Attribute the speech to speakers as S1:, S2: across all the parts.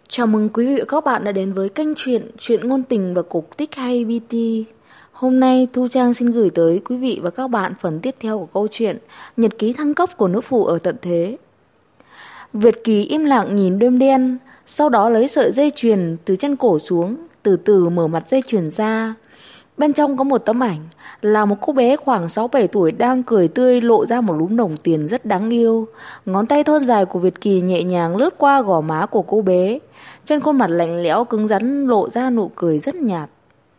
S1: Chào mừng quý vị và các bạn đã đến với kênh Chuyện ngôn tình và cổ tích hay BT. Hôm nay Thu Trang xin gửi tới quý vị và các bạn phần tiếp theo của câu chuyện Nhật ký thăng cấp của nữ phụ ở tận thế. Việt Kỳ im lặng nhìn đêm đen, sau đó lấy sợi dây chuyền từ chân cổ xuống, từ từ mở mặt dây chuyền ra. Bên trong có một tấm ảnh, là một cô bé khoảng 6-7 tuổi đang cười tươi lộ ra một lúm đồng tiền rất đáng yêu. Ngón tay thon dài của Việt Kỳ nhẹ nhàng lướt qua gò má của cô bé. Trên khuôn mặt lạnh lẽo cứng rắn lộ ra nụ cười rất nhạt.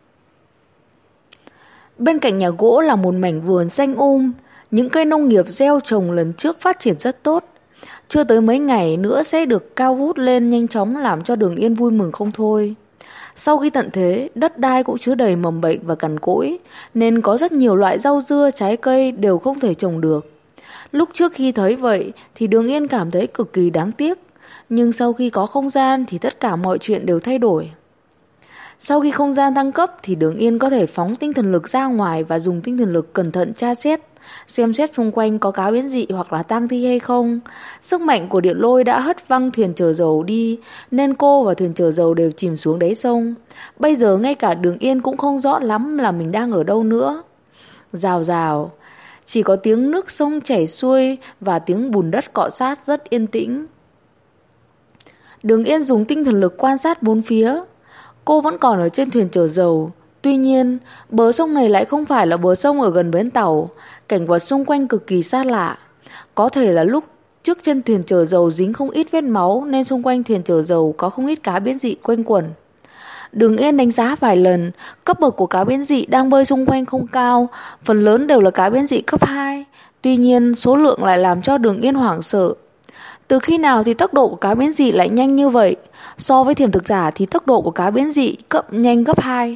S1: Bên cạnh nhà gỗ là một mảnh vườn xanh những cây nông nghiệp gieo trồng lần trước phát triển rất tốt. Chưa tới mấy ngày nữa sẽ được cao vút lên nhanh chóng làm cho Đường Yên vui mừng không thôi. Sau khi tận thế, đất đai cũng chứa đầy mầm bệnh và cằn cỗi, nên có rất nhiều loại rau dưa, trái cây đều không thể trồng được. Lúc trước khi thấy vậy thì Đường Yên cảm thấy cực kỳ đáng tiếc, nhưng sau khi có không gian thì tất cả mọi chuyện đều thay đổi. Sau khi không gian thăng cấp thì Đường Yên có thể phóng tinh thần lực ra ngoài và dùng tinh thần lực cẩn thận tra xét, xem xét xung quanh có cá biến dị hoặc là tang thi hay không. Sức mạnh của điện lôi đã hất văng thuyền chở dầu đi, nên cô và thuyền chở dầu đều chìm xuống đáy sông. Bây giờ ngay cả Đường Yên cũng không rõ lắm là mình đang ở đâu nữa. Rào rào, chỉ có tiếng nước sông chảy xuôi và tiếng bùn đất cọ sát rất yên tĩnh. Đường Yên dùng tinh thần lực quan sát bốn phía. Cô vẫn còn ở trên thuyền chở dầu. Tuy nhiên, bờ sông này lại không phải là bờ sông ở gần bến tàu. Cảnh vật xung quanh cực kỳ xa lạ. Có thể là lúc trước trên thuyền chở dầu dính không ít vết máu, nên xung quanh thuyền chở dầu có không ít cá biến dị quanh quẩn. Đường Yên đánh giá vài lần, cấp bậc của cá biến dị đang bơi xung quanh không cao, phần lớn đều là cá biến dị cấp 2. Tuy nhiên, số lượng lại làm cho Đường Yên hoảng sợ. Từ khi nào thì tốc độ của cá biến dị lại nhanh như vậy? So với thiểm thực giả thì tốc độ của cá biến dị nhanh gấp 2.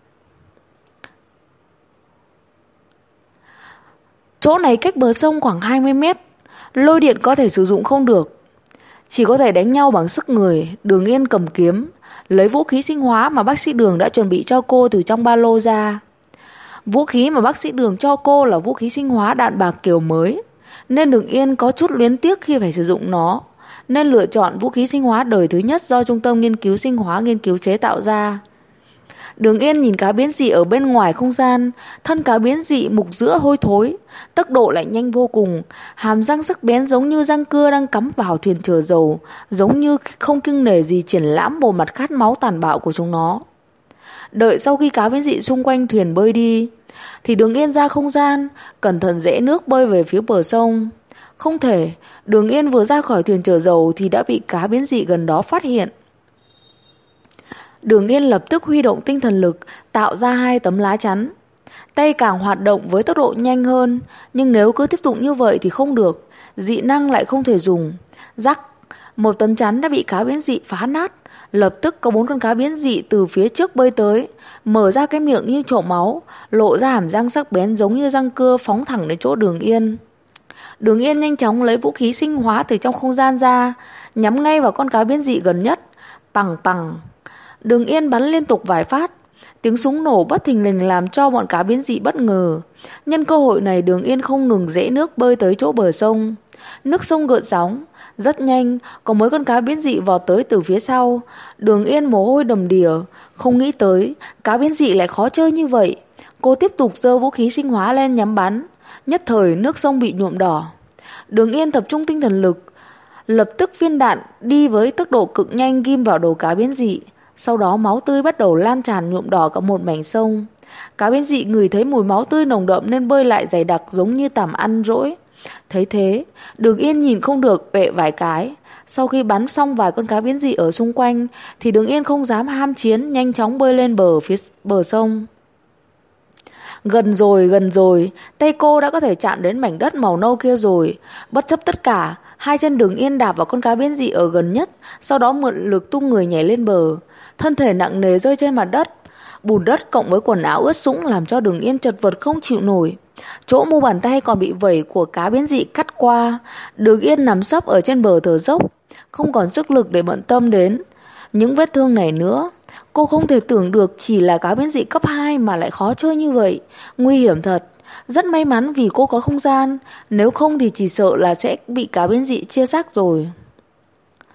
S1: Chỗ này cách bờ sông khoảng 20 mét. Lôi điện có thể sử dụng không được, chỉ có thể đánh nhau bằng sức người. Đường Yên cầm kiếm, lấy vũ khí sinh hóa mà bác sĩ Đường đã chuẩn bị cho cô từ trong ba lô ra. Vũ khí mà bác sĩ Đường cho cô là vũ khí sinh hóa đạn bạc kiểu mới, nên Đường Yên có chút luyến tiếc khi phải sử dụng nó, nên lựa chọn vũ khí sinh hóa đời thứ nhất do Trung tâm Nghiên cứu Sinh hóa nghiên cứu chế tạo ra. Đường Yên nhìn cá biến dị ở bên ngoài không gian, thân cá biến dị mục giữa hôi thối, tốc độ lại nhanh vô cùng, hàm răng sắc bén giống như răng cưa đang cắm vào thuyền chở dầu, giống như không kiêng nể gì triển lãm bộ mặt khát máu tàn bạo của chúng nó. Đợi sau khi cá biến dị xung quanh thuyền bơi đi, thì Đường Yên ra không gian, cẩn thận rẽ nước bơi về phía bờ sông. Không thể, Đường Yên vừa ra khỏi thuyền chở dầu thì đã bị cá biến dị gần đó phát hiện. Đường Yên lập tức huy động tinh thần lực, tạo ra 2 tấm lá chắn. Tay càng hoạt động với tốc độ nhanh hơn, nhưng nếu cứ tiếp tục như vậy thì không được, dị năng lại không thể dùng. Rắc, một tấm chắn đã bị cá biến dị phá nát. Lập tức có 4 con cá biến dị từ phía trước bơi tới, mở ra cái miệng như chậu máu, lộ ra hàm răng sắc bén giống như răng cưa phóng thẳng đến chỗ Đường Yên. Đường Yên nhanh chóng lấy vũ khí sinh hóa từ trong không gian ra, nhắm ngay vào con cá biến dị gần nhất. Pằng pằng. Đường Yên bắn liên tục vài phát. Tiếng súng nổ bất thình lình làm cho bọn cá biến dị bất ngờ. Nhân cơ hội này, Đường Yên không ngừng rẽ nước bơi tới chỗ bờ sông. Nước sông gợn sóng. Rất nhanh, có mấy con cá biến dị vọt tới từ phía sau. Đường Yên mồ hôi đầm đìa. Không nghĩ tới cá biến dị lại khó chơi như vậy. Cô tiếp tục giơ vũ khí sinh hóa lên nhắm bắn. Nhất thời nước sông bị nhuộm đỏ. Đường Yên tập trung tinh thần lực, lập tức viên đạn đi với tốc độ cực nhanh ghim vào đầu cá biến dị. Sau đó máu tươi bắt đầu lan tràn nhuộm đỏ cả một mảnh sông. Cá biến dị ngửi thấy mùi máu tươi nồng đậm nên bơi lại dày đặc giống như tằm ăn rỗi. Thấy thế, Đường Yên nhìn không được vệ vài cái. Sau khi bắn xong vài con cá biến dị ở xung quanh thì Đường Yên không dám ham chiến, nhanh chóng bơi lên phía bờ sông. Gần rồi, tay cô đã có thể chạm đến mảnh đất màu nâu kia rồi. Bất chấp tất cả, 2 chân Đường Yên đạp vào con cá biến dị ở gần nhất, sau đó mượn lực tung người nhảy lên bờ. Thân thể nặng nề rơi trên mặt đất. Bùn đất cộng với quần áo ướt sũng làm cho Đường Yên chật vật không chịu nổi. Chỗ mu bàn tay còn bị vẩy của cá biến dị cắt qua. Đường Yên nằm sấp ở trên bờ thở dốc, không còn sức lực để bận tâm đến những vết thương này nữa. Cô không thể tưởng được chỉ là cá biến dị cấp 2 mà lại khó chơi như vậy. Nguy hiểm thật. Rất may mắn vì cô có không gian, nếu không thì chỉ sợ là sẽ bị cá biến dị chia xác rồi.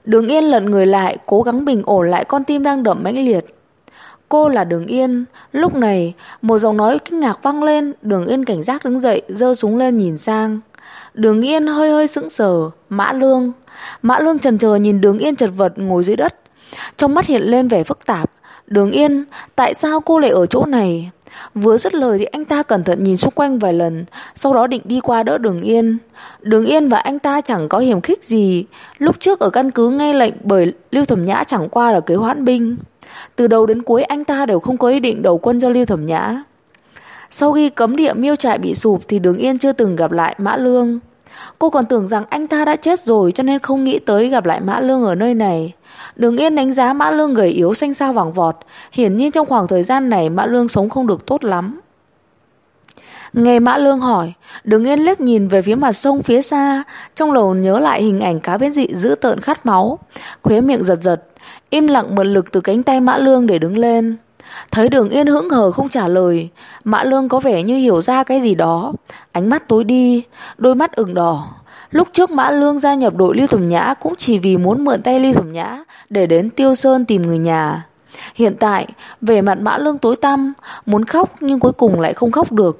S1: Đường Yên lật người lại, cố gắng bình ổn lại con tim đang đập mãnh liệt. Cô là Đường Yên. Lúc này một giọng nói kinh ngạc vang lên. Đường Yên cảnh giác đứng dậy, giơ súng lên nhìn sang. Đường Yên hơi hơi sững sờ. Mã Lương. Mã Lương chần chờ nhìn Đường Yên chật vật ngồi dưới đất, trong mắt hiện lên vẻ phức tạp. Đường Yên, tại sao cô lại ở chỗ này? Vừa dứt lời thì anh ta cẩn thận nhìn xung quanh vài lần, sau đó định đi qua đỡ Đường Yên. Đường Yên và anh ta chẳng có hiềm khích gì. Lúc trước ở căn cứ nghe lệnh bởi Lưu Thẩm Nhã chẳng qua là kế hoãn binh. Từ đầu đến cuối anh ta đều không có ý định đầu quân cho Lưu Thẩm Nhã. Sau khi cấm địa Miêu Trại bị sụp thì Đường Yên chưa từng gặp lại Mã Lương. Cô còn tưởng rằng anh ta đã chết rồi, cho nên không nghĩ tới gặp lại Mã Lương ở nơi này. Đường Yên đánh giá Mã Lương gầy yếu xanh xao vàng vọt. Hiển nhiên trong khoảng thời gian này Mã Lương sống không được tốt lắm. Nghe Mã Lương hỏi, Đường Yên liếc nhìn về phía mặt sông phía xa, trong đầu nhớ lại hình ảnh cá biến dị dữ tợn khát máu. Khóe miệng giật giật, im lặng mượn lực từ cánh tay Mã Lương để đứng lên. Thấy Đường Yên hững hờ không trả lời, Mã Lương có vẻ như hiểu ra cái gì đó. Ánh mắt tối đi, đôi mắt ửng đỏ. Lúc trước Mã Lương gia nhập đội Lưu Thẩm Nhã cũng chỉ vì muốn mượn tay Lưu Thẩm Nhã để đến Tiêu Sơn tìm người nhà. Hiện tại vẻ mặt Mã Lương tối tăm, muốn khóc nhưng cuối cùng lại không khóc được.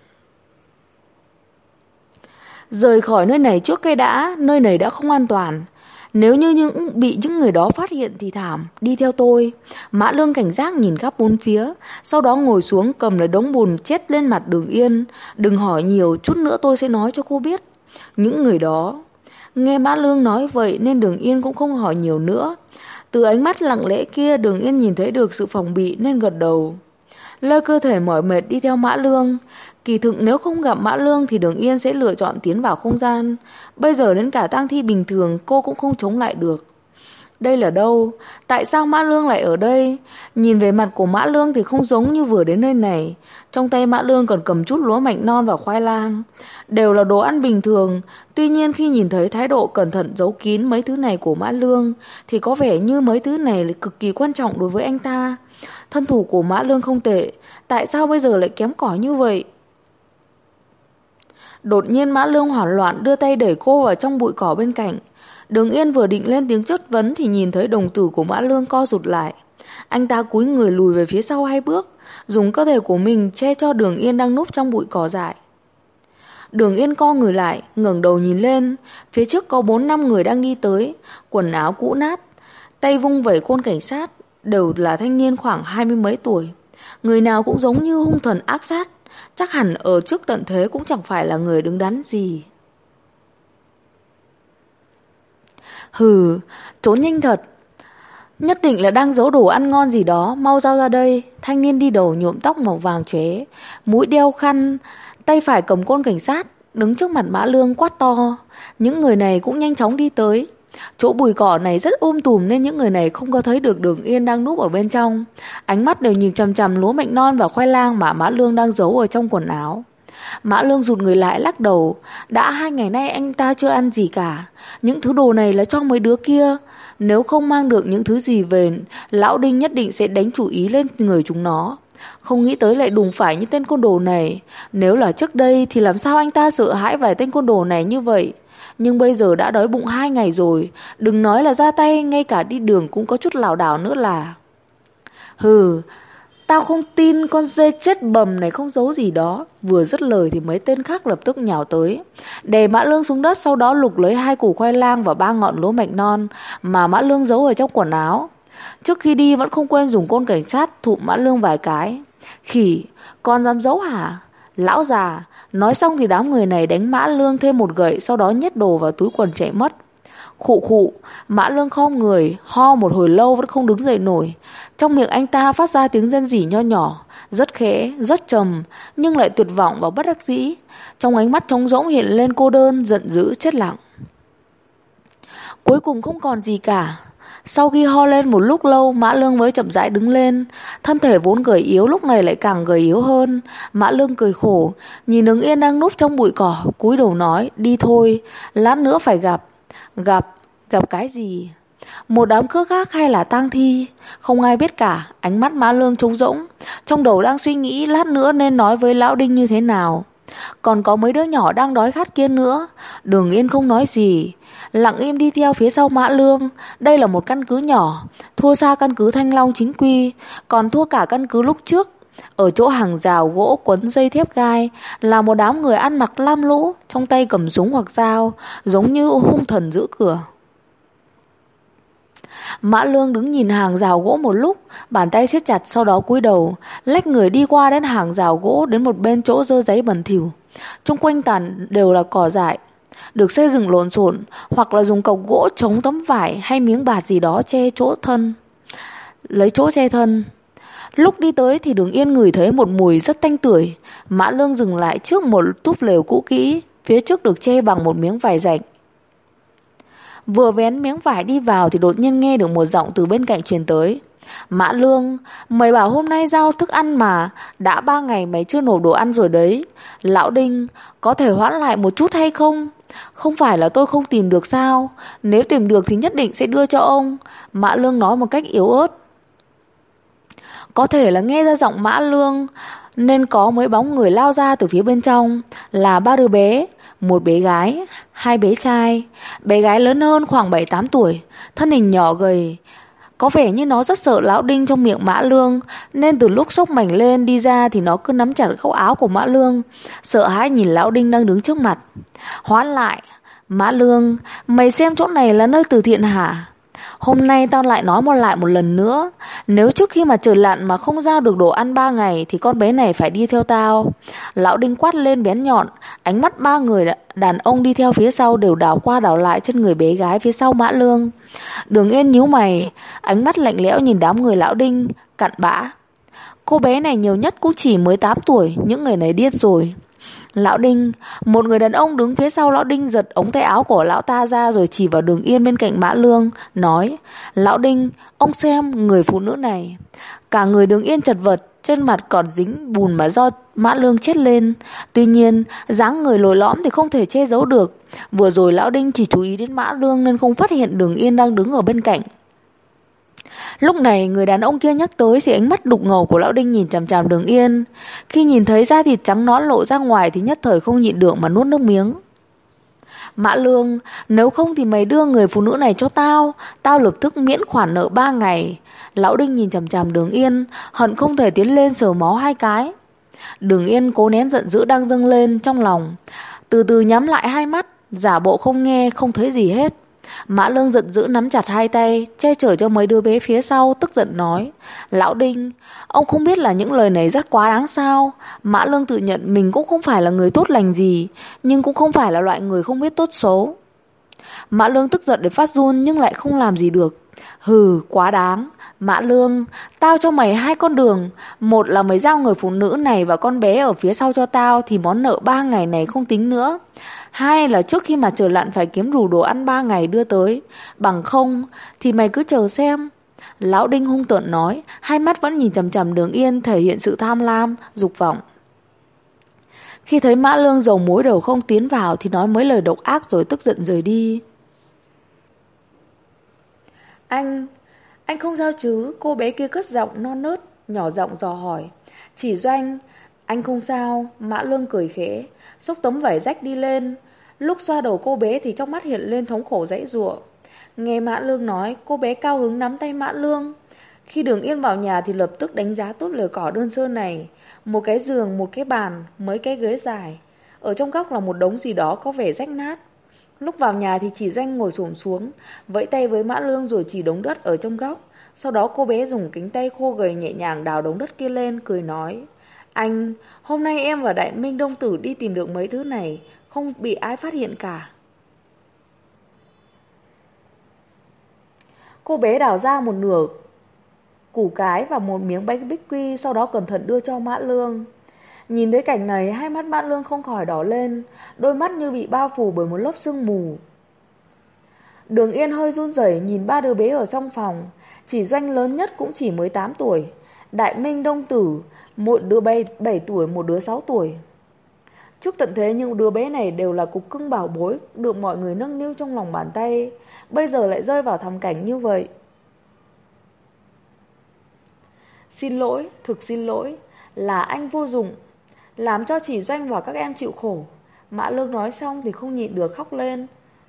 S1: Rời khỏi nơi này trước cái đã, nơi này đã không an toàn. Nếu như bị những người đó phát hiện thì thảm. Đi theo tôi. Mã Lương cảnh giác nhìn khắp bốn phía, sau đó ngồi xuống cầm lấy đống bùn chết lên mặt Đường Yên. Đừng hỏi nhiều, chút nữa tôi sẽ nói cho cô biết. Những người đó. Nghe Mã Lương nói vậy nên Đường Yên cũng không hỏi nhiều nữa. Từ ánh mắt lặng lẽ kia Đường Yên nhìn thấy được sự phòng bị nên gật đầu. Lơ cơ thể mỏi mệt đi theo Mã Lương. Kỳ thực nếu không gặp Mã Lương thì Đường Yên sẽ lựa chọn tiến vào không gian. Bây giờ đến cả tang thi bình thường cô cũng không chống lại được. Đây là đâu? Tại sao Mã Lương lại ở đây? Nhìn về mặt của Mã Lương thì không giống như vừa đến nơi này. Trong tay Mã Lương còn cầm chút lúa mạch non và khoai lang. Đều là đồ ăn bình thường. Tuy nhiên khi nhìn thấy thái độ cẩn thận giấu kín mấy thứ này của Mã Lương thì có vẻ như mấy thứ này là cực kỳ quan trọng đối với anh ta. Thân thủ của Mã Lương không tệ. Tại sao bây giờ lại kém cỏi như vậy? Đột nhiên Mã Lương hoảng loạn đưa tay đẩy cô vào trong bụi cỏ bên cạnh. Đường Yên vừa định lên tiếng chất vấn thì nhìn thấy đồng tử của Mã Lương co rụt lại. Anh ta cúi người lùi về phía sau 2 bước, dùng cơ thể của mình che cho Đường Yên đang núp trong bụi cỏ dại. Đường Yên co người lại, ngẩng đầu nhìn lên. Phía trước có 4-5 người đang đi tới, quần áo cũ nát, tay vung vẩy côn cảnh sát, đều là thanh niên khoảng 20 mấy tuổi. Người nào cũng giống như hung thần ác sát. Chắc hẳn ở trước tận thế cũng chẳng phải là người đứng đắn gì. Hừ, trốn nhanh thật. Nhất định là đang giấu đồ ăn ngon gì đó. Mau giao ra đây. Thanh niên đi đầu nhuộm tóc màu vàng chóe, mũi đeo khăn, tay phải cầm côn cảnh sát, đứng trước mặt Mã Lương quát to. Những người này cũng nhanh chóng đi tới. Chỗ bụi cỏ này rất tùm nên những người này không có thấy được Đường Yên đang núp ở bên trong. Ánh mắt đều nhìn chằm chằm lúa mạch non và khoai lang mà Mã Lương đang giấu ở trong quần áo. Mã Lương rụt người lại lắc đầu. Đã 2 ngày nay anh ta chưa ăn gì cả. Những thứ đồ này là cho mấy đứa kia. Nếu không mang được những thứ gì về, lão Đinh nhất định sẽ đánh chủ ý lên người chúng nó. Không nghĩ tới lại đụng phải những tên côn đồ này. Nếu là trước đây thì làm sao anh ta sợ hãi vài tên côn đồ này như vậy. Nhưng bây giờ đã đói bụng 2 ngày rồi. Đừng nói là ra tay, ngay cả đi đường cũng có chút lảo đảo nữa là. Hừ, tao không tin con dê chết bầm này không giấu gì đó. Vừa dứt lời thì mấy tên khác lập tức nhào tới, đè Mã Lương xuống đất, sau đó lục lấy 2 củ khoai lang và 3 ngọn lúa mạch non mà Mã Lương giấu ở trong quần áo. Trước khi đi vẫn không quên dùng côn cảnh sát thụm Mã Lương vài cái. Khỉ, con dám giấu hả? Lão già. Nói xong thì đám người này đánh Mã Lương thêm một gậy, sau đó nhét đồ vào túi quần chạy mất. Khụ khụ, Mã Lương khom người, ho một hồi lâu vẫn không đứng dậy nổi. Trong miệng anh ta phát ra tiếng rên rỉ nho nhỏ, rất khẽ, rất trầm, nhưng lại tuyệt vọng và bất đắc dĩ. Trong ánh mắt trống rỗng hiện lên cô đơn, giận dữ, chết lặng. Cuối cùng không còn gì cả. Sau khi ho lên một lúc lâu, Mã Lương mới chậm rãi đứng lên. Thân thể vốn gầy yếu lúc này lại càng gầy yếu hơn. Mã Lương cười khổ, nhìn Đường Yên đang núp trong bụi cỏ, cúi đầu nói, đi thôi, lát nữa phải gặp. Gặp cái gì? Một đám cướp khác hay là tang thi? Không ai biết cả. Ánh mắt Mã Lương trống rỗng, trong đầu đang suy nghĩ lát nữa nên nói với lão Đinh như thế nào. Còn có mấy đứa nhỏ đang đói khát kia nữa. Đường Yên không nói gì, lặng im đi theo phía sau Mã Lương. Đây là một căn cứ nhỏ, thua xa căn cứ Thanh Long chính quy, còn thua cả căn cứ lúc trước. Ở chỗ hàng rào gỗ quấn dây thép gai là một đám người ăn mặc lam lũ, trong tay cầm súng hoặc dao, giống như hung thần giữ cửa. Mã Lương đứng nhìn hàng rào gỗ một lúc, bàn tay siết chặt, sau đó cúi đầu, lách người đi qua đến hàng rào gỗ, đến một bên chỗ dơ giấy bẩn thỉu. Chung quanh toàn đều là cỏ dại, được xây dựng lộn xộn, hoặc là dùng cọc gỗ chống tấm vải hay miếng bạt gì đó che chỗ thân, lấy chỗ che thân. Lúc đi tới thì Đường Yên ngửi thấy một mùi rất tanh tưởi. Mã Lương dừng lại trước một túp lều cũ kỹ, phía trước được che bằng một miếng vải rạch. Vừa vén miếng vải đi vào thì đột nhiên nghe được một giọng từ bên cạnh truyền tới. Mã Lương, mày bảo hôm nay giao thức ăn mà, đã 3 ngày mày chưa nộp đồ ăn rồi đấy. Lão Đinh, có thể hoãn lại một chút hay không? Không phải là tôi không tìm được sao? Nếu tìm được thì nhất định sẽ đưa cho ông. Mã Lương nói một cách yếu ớt. Có thể là nghe ra giọng Mã Lương nên có mấy bóng người lao ra từ phía bên trong, là 3 đứa bé, một bé gái, 2 bé trai. Bé gái lớn hơn khoảng 7-8 tuổi, thân hình nhỏ gầy, có vẻ như nó rất sợ Lão Đinh trong miệng Mã Lương, nên từ lúc xốc mảnh lên đi ra thì nó cứ nắm chặt góc áo của Mã Lương, sợ hãi nhìn Lão Đinh đang đứng trước mặt. Hoãn lại. Mã Lương, mày xem chỗ này là nơi từ thiện hả? Hôm nay tao lại nói lại một lần nữa, nếu trước khi mà trời lặn mà không giao được đồ ăn 3 ngày thì con bé này phải đi theo tao. Lão Đinh quát lên bén nhọn, ánh mắt 3 người đàn ông đi theo phía sau đều đảo qua đảo lại trên người bé gái phía sau Mã Lương. Đường Yên nhíu mày, ánh mắt lạnh lẽo nhìn đám người Lão Đinh, cặn bã. Cô bé này nhiều nhất cũng chỉ mới 8 tuổi, những người này điên rồi. Lão Đinh, một người đàn ông đứng phía sau Lão Đinh giật ống tay áo của lão ta ra rồi chỉ vào Đường Yên bên cạnh Mã Lương, nói: Lão Đinh, ông xem người phụ nữ này. Cả người Đường Yên chật vật, trên mặt còn dính bùn mà do Mã Lương chết lên. Tuy nhiên, dáng người lồi lõm thì không thể che giấu được. Vừa rồi Lão Đinh chỉ chú ý đến Mã Lương nên không phát hiện Đường Yên đang đứng ở bên cạnh. Lúc này người đàn ông kia nhắc tới thì ánh mắt đục ngầu của Lão Đinh nhìn chằm chằm Đường Yên. Khi nhìn thấy da thịt trắng nõn lộ ra ngoài thì nhất thời không nhịn được mà nuốt nước miếng. Mã Lương, nếu không thì mày đưa người phụ nữ này cho tao, tao lập tức miễn khoản nợ 3 ngày. Lão Đinh nhìn chằm chằm Đường Yên, hận không thể tiến lên sờ mó 2 cái. Đường Yên cố nén giận dữ đang dâng lên trong lòng, từ từ nhắm lại 2 mắt, giả bộ không nghe, không thấy gì hết. Mã Lương giận dữ nắm chặt 2 tay, che chở cho mấy đứa bé phía sau, tức giận nói: Lão Đinh, ông không biết là những lời này rất quá đáng sao? Mã Lương tự nhận mình cũng không phải là người tốt lành gì, nhưng cũng không phải là loại người không biết tốt xấu. Mã Lương tức giận đến phát run nhưng lại không làm gì được. Hừ, quá đáng. Mã Lương, tao cho mày 2 con đường. Một là mày giao người phụ nữ này và con bé ở phía sau cho tao thì món nợ 3 ngày này không tính nữa. 2 là trước khi mà trời lặn phải kiếm đủ đồ ăn 3 ngày đưa tới. Bằng không thì mày cứ chờ xem. Lão Đinh hung tợn nói, 2 mắt vẫn nhìn chằm chằm Đường Yên, thể hiện sự tham lam, dục vọng. Khi thấy Mã Lương dầu muối đầu không tiến vào thì nói mấy lời độc ác rồi tức giận rời đi. Anh không sao chứ? Cô bé kia cất giọng non nớt, nhỏ giọng dò hỏi. Chỉ Doanh, anh không sao. Mã Lương cười khẽ, xốc tấm vải rách đi lên. Lúc xoa đầu cô bé thì trong mắt hiện lên thống khổ giãy giụa. Nghe Mã Lương nói, cô bé cao hứng nắm tay Mã Lương. Khi Đường Yên vào nhà thì lập tức đánh giá tốt lều cỏ đơn sơ này. Một cái giường, một cái bàn, mấy cái ghế dài. Ở trong góc là một đống gì đó có vẻ rách nát. Lúc vào nhà thì chỉ Doanh ngồi xổm xuống, vẫy tay với Mã Lương rồi chỉ đống đất ở trong góc. Sau đó cô bé dùng cánh tay khô gầy nhẹ nhàng đào đống đất kia lên, cười nói: Anh, hôm nay em và Đại Minh Đông Tử đi tìm được mấy thứ này, không bị ai phát hiện cả. Cô bé đào ra một nửa củ cái và một miếng bánh bích quy, sau đó cẩn thận đưa cho Mã Lương. Nhìn thấy cảnh này, 2 mắt Mã Lương không khỏi đỏ lên, đôi mắt như bị bao phủ bởi một lớp sương mù. Đường Yên hơi run rẩy nhìn 3 đứa bé ở trong phòng. Chỉ Doanh lớn nhất cũng chỉ mới 8 tuổi, Đại Minh Đông Tử, một đứa 7 tuổi, một đứa 6 tuổi. Trước tận thế những đứa bé này đều là cục cưng bảo bối, được mọi người nâng niu trong lòng bàn tay, bây giờ lại rơi vào thảm cảnh như vậy. Xin lỗi, thực xin lỗi, là anh vô dụng. làm cho chỉ Doanh và các em chịu khổ. Mã Lương nói xong thì không nhịn được khóc lên.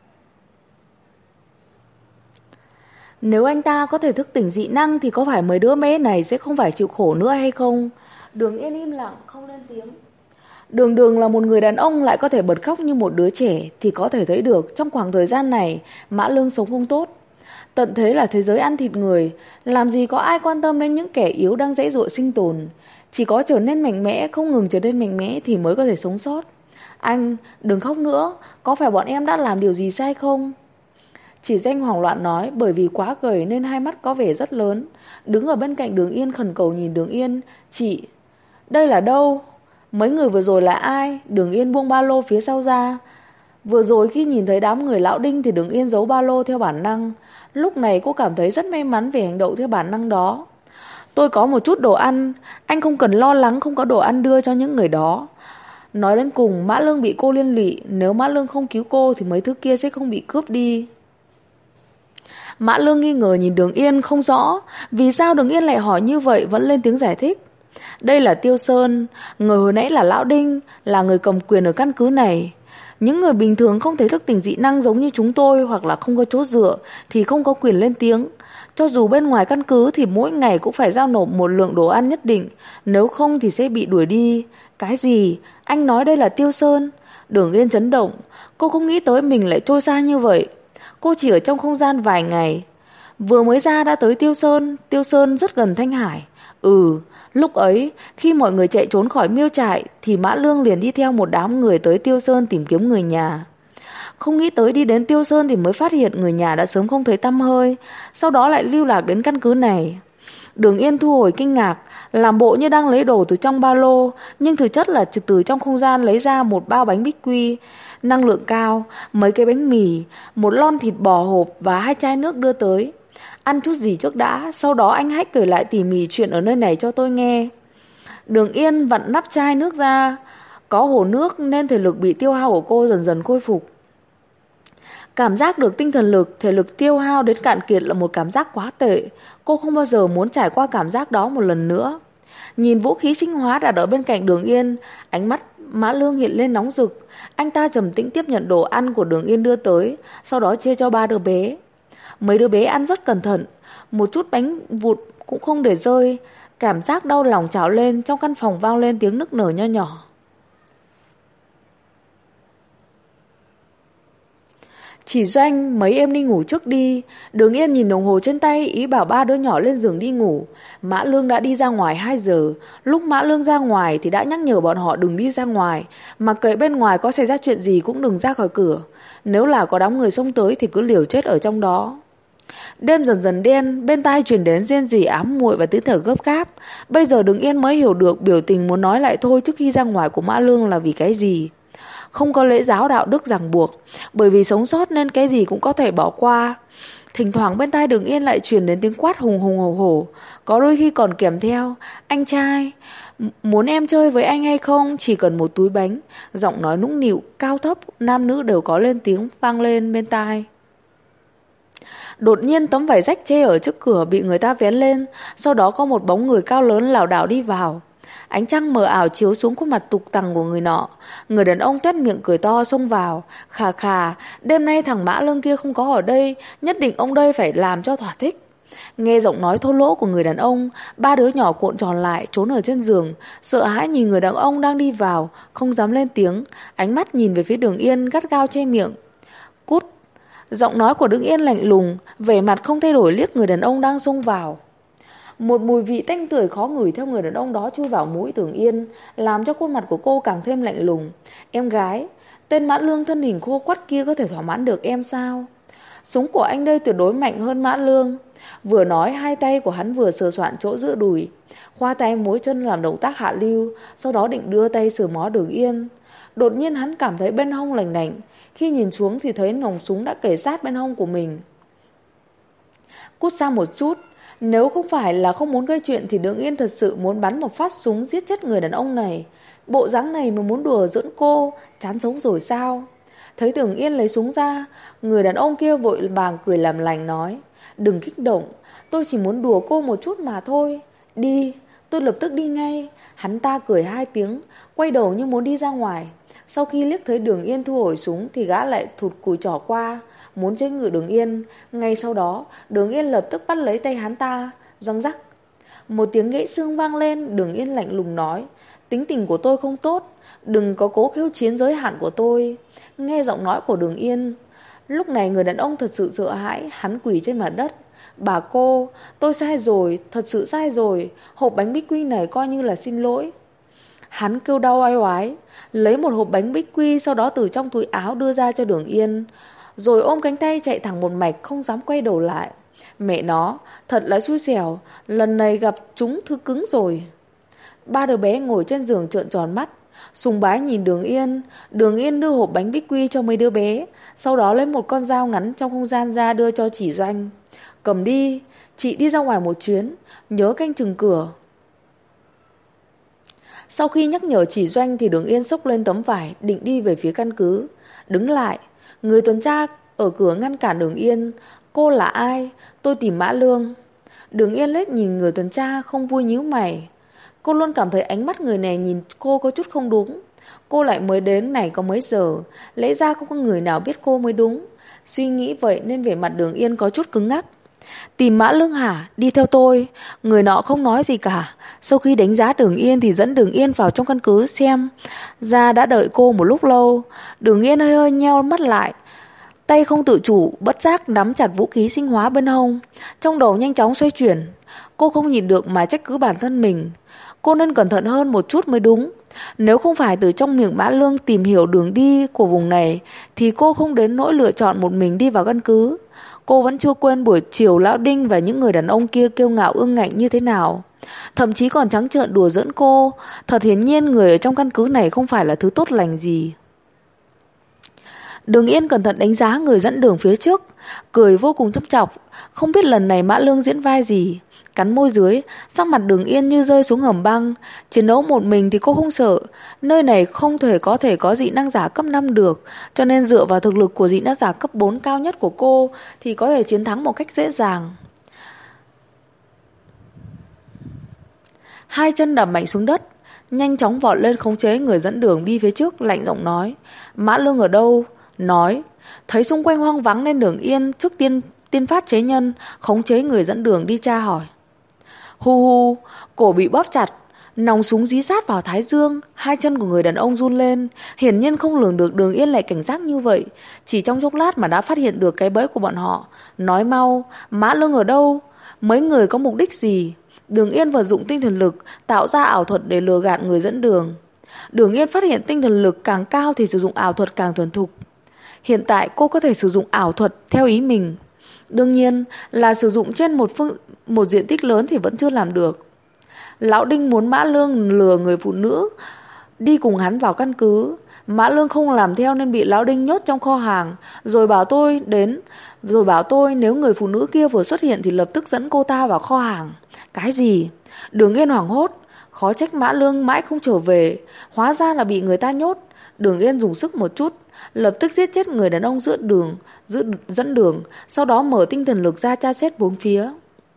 S1: Nếu anh ta có thể thức tỉnh dị năng thì có phải mấy đứa bé này sẽ không phải chịu khổ nữa hay không? Đường Yên im lặng không lên tiếng. Đường Đường là một người đàn ông lại có thể bật khóc như một đứa trẻ thì có thể thấy được trong khoảng thời gian này Mã Lương sống không tốt. Tận thế là thế giới ăn thịt người, làm gì có ai quan tâm đến những kẻ yếu đang giãy giụa sinh tồn. Chỉ có trở nên mạnh mẽ, không ngừng trở nên mạnh mẽ thì mới có thể sống sót. Anh, đừng khóc nữa, có phải bọn em đã làm điều gì sai không? Chỉ Danh hoảng loạn nói, bởi vì quá gầy nên hai mắt có vẻ rất lớn. Đứng ở bên cạnh Đường Yên khẩn cầu nhìn Đường Yên. Chị, đây là đâu? Mấy người vừa rồi là ai? Đường Yên buông ba lô phía sau ra. Vừa rồi khi nhìn thấy đám người lão Đinh thì Đường Yên giấu ba lô theo bản năng. Lúc này cô cảm thấy rất may mắn về hành động theo bản năng đó. Tôi có một chút đồ ăn, anh không cần lo lắng không có đồ ăn đưa cho những người đó. Nói đến cùng Mã Lương bị cô liên lụy, nếu Mã Lương không cứu cô thì mấy thứ kia sẽ không bị cướp đi. Mã Lương nghi ngờ nhìn Đường Yên không rõ vì sao Đường Yên lại hỏi như vậy, vẫn lên tiếng giải thích. Đây là Tiêu Sơn, người hồi nãy là Lão Đinh, là người cầm quyền ở căn cứ này. Những người bình thường không thể thức tỉnh dị năng giống như chúng tôi hoặc là không có chỗ dựa thì không có quyền lên tiếng. Cho dù bên ngoài căn cứ thì mỗi ngày cũng phải giao nộp một lượng đồ ăn nhất định, nếu không thì sẽ bị đuổi đi. Cái gì? Anh nói đây là Tiêu Sơn? Đường Yên chấn động, cô không nghĩ tới mình lại trôi xa như vậy. Cô chỉ ở trong không gian vài ngày, vừa mới ra đã tới Tiêu Sơn rất gần Thanh Hải. Lúc ấy, khi mọi người chạy trốn khỏi miêu trại thì Mã Lương liền đi theo một đám người tới Tiêu Sơn tìm kiếm người nhà. Không nghĩ tới đi đến Tiêu Sơn thì mới phát hiện người nhà đã sớm không thấy tăm hơi, sau đó lại lưu lạc đến căn cứ này. Đường Yên thu hồi kinh ngạc, làm bộ như đang lấy đồ từ trong ba lô, nhưng thực chất là từ trong không gian lấy ra một bao bánh bích quy, năng lượng cao, mấy cái bánh mì, một lon thịt bò hộp và 2 chai nước đưa tới. Ăn chút gì trước đã, sau đó anh hãy kể lại tỉ mỉ chuyện ở nơi này cho tôi nghe. Đường Yên vặn nắp chai nước ra, có hồ nước nên thể lực bị tiêu hao của cô dần dần khôi phục. Cảm giác được tinh thần lực, thể lực tiêu hao đến cạn kiệt là một cảm giác quá tệ. Cô không bao giờ muốn trải qua cảm giác đó một lần nữa. Nhìn vũ khí sinh hóa đặt ở bên cạnh Đường Yên, ánh mắt Mã Lương hiện lên nóng rực. Anh ta trầm tĩnh tiếp nhận đồ ăn của Đường Yên đưa tới, sau đó chia cho 3 đứa bé. Mấy đứa bé ăn rất cẩn thận, một chút bánh vụt cũng không để rơi. Cảm giác đau lòng trào lên, trong căn phòng vang lên tiếng nức nở nho nhỏ. Chỉ Doanh, mấy em đi ngủ trước đi. Đường Yên nhìn đồng hồ trên tay, ý bảo 3 đứa nhỏ lên giường đi ngủ. Mã Lương đã đi ra ngoài 2 giờ. Lúc Mã Lương ra ngoài thì đã nhắc nhở bọn họ đừng đi ra ngoài, mà kệ bên ngoài có xảy ra chuyện gì cũng đừng ra khỏi cửa. Nếu là có đám người xông tới thì cứ liều chết ở trong đó. Đêm dần dần đen, bên tai truyền đến rên rỉ ám muội và tiếng thở gấp gáp. Bây giờ Đường Yên mới hiểu được biểu tình muốn nói lại thôi trước khi ra ngoài của Mã Lương là vì cái gì. Không có lễ giáo đạo đức ràng buộc, bởi vì sống sót nên cái gì cũng có thể bỏ qua. Thỉnh thoảng bên tai Đường Yên lại truyền đến tiếng quát hùng hùng hổ hổ, có đôi khi còn kèm theo anh trai, muốn em chơi với anh hay không, chỉ cần một túi bánh. Giọng nói nũng nịu, cao thấp, nam nữ đều có lên tiếng vang lên bên tai. Đột nhiên tấm vải rách che ở trước cửa bị người ta vén lên, sau đó có một bóng người cao lớn lảo đảo đi vào. Ánh trăng mờ ảo chiếu xuống khuôn mặt tục tằng của người nọ. Người đàn ông toét miệng cười to xông vào. Khà khà, đêm nay thằng Mã Lương kia không có ở đây, nhất định ông đây phải làm cho thỏa thích. Nghe giọng nói thô lỗ của người đàn ông, 3 đứa nhỏ cuộn tròn lại trốn ở trên giường, sợ hãi nhìn người đàn ông đang đi vào, không dám lên tiếng, ánh mắt nhìn về phía Đường Yên gắt gao che miệng. Cút. Giọng nói của Đường Yên lạnh lùng, vẻ mặt không thay đổi liếc người đàn ông đang xông vào. Một mùi vị tanh tưởi khó ngửi theo người đàn ông đó chui vào mũi Đường Yên, làm cho khuôn mặt của cô càng thêm lạnh lùng. Em gái, tên Mã Lương thân hình khô quắt kia có thể thỏa mãn được em sao? Súng của anh đây tuyệt đối mạnh hơn Mã Lương. Vừa nói, hai tay của hắn vừa sờ soạn chỗ giữa đùi, khoa tay múa chân làm động tác hạ lưu, sau đó định đưa tay sờ mó Đường Yên. Đột nhiên hắn cảm thấy bên hông lạnh lạnh, khi nhìn xuống thì thấy nòng súng đã kề sát bên hông của mình. Cút sang một chút. Nếu không phải là không muốn gây chuyện thì Đường Yên thật sự muốn bắn một phát súng giết chết người đàn ông này. Bộ dáng này mà muốn đùa giỡn cô, chán sống rồi sao? Thấy Đường Yên lấy súng ra, người đàn ông kia vội vàng cười làm lành nói: Đừng kích động, tôi chỉ muốn đùa cô một chút mà thôi. Đi, Tôi lập tức đi ngay. Hắn ta cười 2 tiếng, quay đầu như muốn đi ra ngoài. Sau khi liếc thấy Đường Yên thu hồi súng thì gã lại thụt cùi trỏ qua, muốn chế ngự Đường Yên. Ngay sau đó, Đường Yên lập tức bắt lấy tay hắn ta, răng rắc. Một tiếng gãy xương vang lên. Đường Yên lạnh lùng nói: tính tình của tôi không tốt, đừng có cố khiêu chiến giới hạn của tôi. Nghe giọng nói của Đường Yên, lúc này người đàn ông thật sự sợ hãi. Hắn quỳ trên mặt đất: bà cô, tôi sai rồi, thật sự sai rồi. Hộp bánh bích quy này coi như là xin lỗi. Hắn kêu đau oai oái, lấy một hộp bánh bích quy, sau đó từ trong túi áo đưa ra cho Đường Yên, rồi ôm cánh tay chạy thẳng một mạch, không dám quay đầu lại. Mẹ nó, thật là xui xẻo, lần này gặp chúng thứ cứng rồi. 3 đứa bé ngồi trên giường trợn tròn mắt, sùng bái nhìn Đường Yên. Đường Yên đưa hộp bánh bích quy cho mấy đứa bé, sau đó lấy một con dao ngắn trong không gian ra đưa cho Chỉ Doanh. Cầm đi, chị đi ra ngoài một chuyến, nhớ canh chừng cửa. Sau khi nhắc nhở Chỉ Doanh thì Đường Yên xốc lên tấm vải, định đi về phía căn cứ. Đứng lại, người tuần tra ở cửa ngăn cản Đường Yên. Cô là ai? Tôi tìm Mã Lương. Đường Yên lết nhìn người tuần tra, không vui nhíu mày. Cô luôn cảm thấy ánh mắt người này nhìn cô có chút không đúng. Cô lại mới đến này có mấy giờ, lẽ ra không có người nào biết cô mới đúng. Suy nghĩ vậy nên vẻ mặt Đường Yên có chút cứng ngắc. Tìm Mã Lương hả? Đi theo tôi. Người nọ không nói gì cả. Sau khi đánh giá Đường Yên thì dẫn Đường Yên vào trong căn cứ xem ra đã đợi cô một lúc lâu. Đường Yên hơi hơi nheo mắt lại, tay không tự chủ bất giác nắm chặt vũ khí sinh hóa bên hông. Trong đầu nhanh chóng xoay chuyển. Cô không nhìn được mà trách cứ bản thân mình. Cô nên cẩn thận hơn một chút mới đúng. Nếu không phải từ trong miệng Mã Lương tìm hiểu đường đi của vùng này thì cô không đến nỗi lựa chọn một mình đi vào căn cứ. Cô vẫn chưa quên buổi chiều Lão Đinh và những người đàn ông kia kiêu ngạo ương ngạnh như thế nào, thậm chí còn trắng trợn đùa giỡn cô. Thật hiển nhiên người ở trong căn cứ này không phải là thứ tốt lành gì. Đường Yên cẩn thận đánh giá người dẫn đường phía trước, cười vô cùng châm chọc. Không biết lần này Mã Lương diễn vai gì. Cắn môi dưới, sắc mặt Đường Yên như rơi xuống hầm băng. Chiến đấu một mình thì cô không sợ. Nơi này không có thể có dị năng giả cấp 5 được, cho nên dựa vào thực lực của dị năng giả cấp 4 cao nhất của cô thì có thể chiến thắng một cách dễ dàng. Hai chân đạp mạnh xuống đất, nhanh chóng vọt lên khống chế người dẫn đường đi phía trước, lạnh giọng nói: Mã Lương ở đâu? Nói. Thấy xung quanh hoang vắng nên Đường Yên trước tiên phát chế nhân, khống chế người dẫn đường đi tra hỏi. Hu hu, cổ bị bóp chặt, nòng súng dí sát vào thái dương. Hai chân của người đàn ông run lên, hiển nhiên không lường được Đường Yên lại cảnh giác như vậy. Chỉ trong chốc lát mà đã phát hiện được cái bẫy của bọn họ. Nói mau, Mã Lương ở đâu? Mấy người có mục đích gì? Đường Yên vận dụng tinh thần lực tạo ra ảo thuật để lừa gạt người dẫn đường. Đường Yên phát hiện tinh thần lực càng cao thì sử dụng ảo thuật càng thuần thục. Hiện tại cô có thể sử dụng ảo thuật theo ý mình. Đương nhiên là sử dụng trên một diện tích lớn thì vẫn chưa làm được. Lão Đinh muốn Mã Lương lừa người phụ nữ đi cùng hắn vào căn cứ. Mã Lương không làm theo nên bị Lão Đinh nhốt trong kho hàng, rồi bảo tôi nếu người phụ nữ kia vừa xuất hiện thì lập tức dẫn cô ta vào kho hàng. Cái gì? Đường Yên hoảng hốt. Khó trách Mã Lương mãi không trở về, hóa ra là bị người ta nhốt. Đường Yên dùng sức một chút, lập tức giết chết người đàn ông dẫn đường, sau đó mở tinh thần lực ra tra xét bốn phía.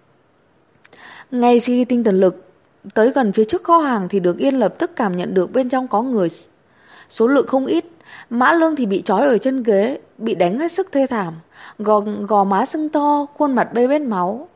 S1: Ngay khi tinh thần lực tới gần phía trước kho hàng thì Đường Yên lập tức cảm nhận được bên trong có người, số lượng không ít. Mã Lương thì bị trói ở chân ghế, bị đánh hết sức thê thảm, gò má sưng to, khuôn mặt bê bết máu.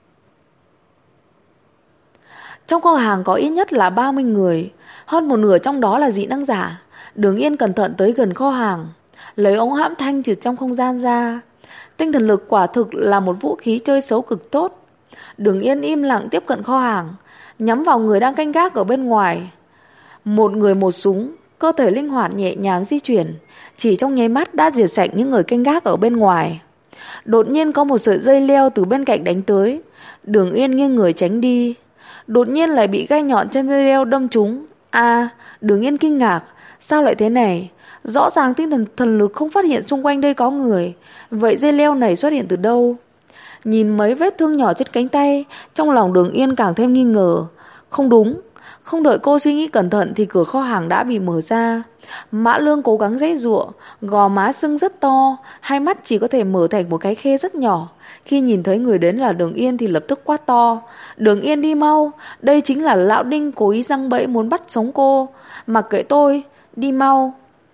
S1: Trong kho hàng có ít nhất là 30 người, hơn một nửa trong đó là dị năng giả. Đường Yên cẩn thận tới gần kho hàng, lấy ống hãm thanh từ trong không gian ra. Tinh thần lực quả thực là một vũ khí chơi xấu cực tốt. Đường Yên im lặng tiếp cận kho hàng, nhắm vào người đang canh gác ở bên ngoài. Một người một súng, cơ thể linh hoạt nhẹ nhàng di chuyển, chỉ trong nháy mắt đã diệt sạch những người canh gác ở bên ngoài. Đột nhiên có một sợi dây leo từ bên cạnh đánh tới. Đường Yên nghiêng người tránh đi, đột nhiên lại bị gai nhọn trên dây leo đâm trúng. Đường Yên kinh ngạc, sao lại thế này? Rõ ràng tinh thần lực không phát hiện xung quanh đây có người, vậy dây leo này xuất hiện từ đâu? Nhìn mấy vết thương nhỏ trên cánh tay, trong lòng Đường Yên càng thêm nghi ngờ. Không đúng, Không đợi cô suy nghĩ cẩn thận thì cửa kho hàng đã bị mở ra. Mã Lương cố gắng giãy giụa, gò má sưng rất to, hai mắt chỉ có thể mở thành một cái khe rất nhỏ. Khi nhìn thấy người đến là Đường Yên thì lập tức quát to: Đường Yên, đi mau, đây chính là lão Đinh cố ý giăng bẫy muốn bắt sống cô. Mặc kệ tôi, đi mau.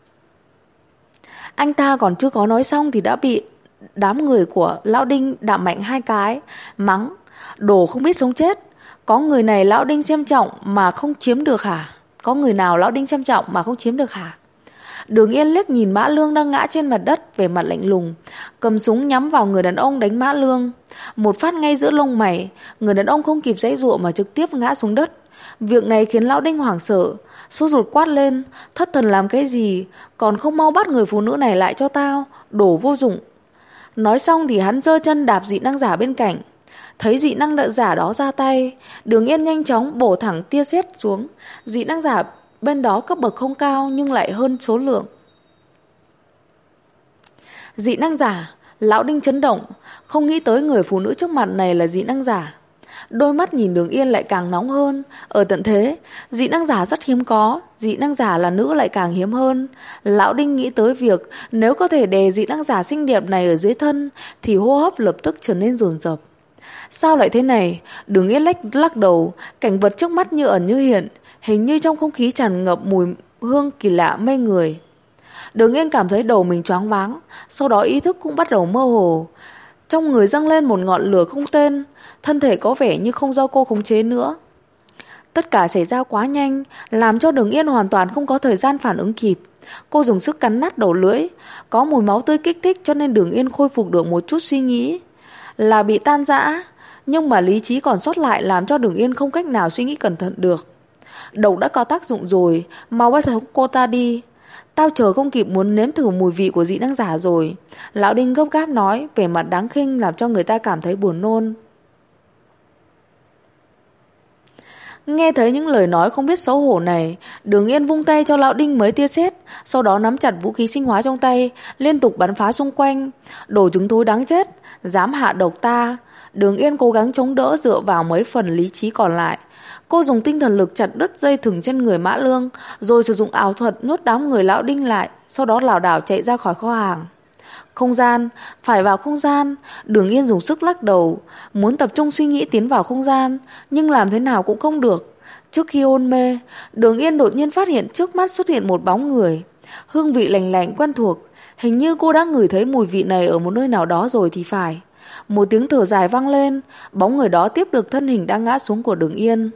S1: Anh ta còn chưa có nói xong thì đã bị đám người của lão Đinh đạp mạnh hai cái, mắng: Đồ không biết sống chết, có người này lão Đinh xem trọng mà không chiếm được hả? Có người nào lão Đinh xem trọng mà không chiếm được hả? Đường Yên liếc nhìn Mã Lương đang ngã trên mặt đất, vẻ mặt lạnh lùng, cầm súng nhắm vào người đàn ông đánh Mã Lương. Một phát ngay giữa lông mày, người đàn ông không kịp giãy giụa mà trực tiếp ngã xuống đất. Việc này khiến lão Đinh hoảng sợ, sốt ruột quát lên: Thất thần làm cái gì, còn không mau bắt người phụ nữ này lại cho tao, đồ vô dụng. Nói xong thì hắn giơ chân đạp dị năng giả bên cạnh. Thấy dị năng giả đó ra tay, Đường Yên nhanh chóng bổ thẳng tia sét xuống. Dị năng giả bên đó cấp bậc không cao nhưng lại hơn số lượng. Dị năng giả, lão Đinh chấn động, không nghĩ tới người phụ nữ trước mặt này là dị năng giả. Đôi mắt nhìn Đường Yên lại càng nóng hơn. Ở tận thế, dị năng giả rất hiếm có, dị năng giả là nữ lại càng hiếm hơn. Lão Đinh nghĩ tới việc nếu có thể đè dị năng giả xinh đẹp này ở dưới thân thì hô hấp lập tức trở nên dồn dập. Sao lại thế này? Đường Yên lắc đầu, cảnh vật trước mắt như ẩn như hiện, hình như trong không khí tràn ngập mùi hương kỳ lạ mê người. Đường Yên cảm thấy đầu mình choáng váng, sau đó ý thức cũng bắt đầu mơ hồ. Trong người dâng lên một ngọn lửa không tên, thân thể có vẻ như không do cô khống chế nữa. Tất cả xảy ra quá nhanh, làm cho Đường Yên hoàn toàn không có thời gian phản ứng kịp. Cô dùng sức cắn nát đầu lưỡi, có mùi máu tươi kích thích cho nên Đường Yên khôi phục được một chút suy nghĩ. Là bị tan rã, nhưng mà lý trí còn sót lại làm cho Đường Yên không cách nào suy nghĩ cẩn thận được. Độc đã có tác dụng rồi, mau bắt sống cô ta đi. Tao chờ không kịp muốn nếm thử mùi vị của dị năng giả rồi. Lão Đinh gấp gáp nói, vẻ mặt đáng khinh làm cho người ta cảm thấy buồn nôn. Nghe thấy những lời nói không biết xấu hổ này, Đường Yên vung tay cho lão Đinh mấy tia sét, sau đó nắm chặt vũ khí sinh hóa trong tay, liên tục bắn phá xung quanh. Đồ trứng thối đáng chết, dám hạ độc ta. Đường Yên cố gắng chống đỡ dựa vào mấy phần lý trí còn lại. Cô dùng tinh thần lực chặt đứt dây thừng trên người Mã Lương, rồi sử dụng ảo thuật nhốt đám người lão Đinh lại, sau đó lảo đảo chạy ra khỏi kho hàng. Không gian, phải vào không gian. Đường Yên dùng sức lắc đầu, muốn tập trung suy nghĩ tiến vào không gian, nhưng làm thế nào cũng không được. Trước khi hôn mê, Đường Yên đột nhiên phát hiện trước mắt xuất hiện một bóng người. Hương vị lành lạnh quen thuộc, hình như cô đã ngửi thấy mùi vị này ở một nơi nào đó rồi thì phải. Một tiếng thở dài vang lên, bóng người đó tiếp được thân hình đang ngã xuống của Đường Yên.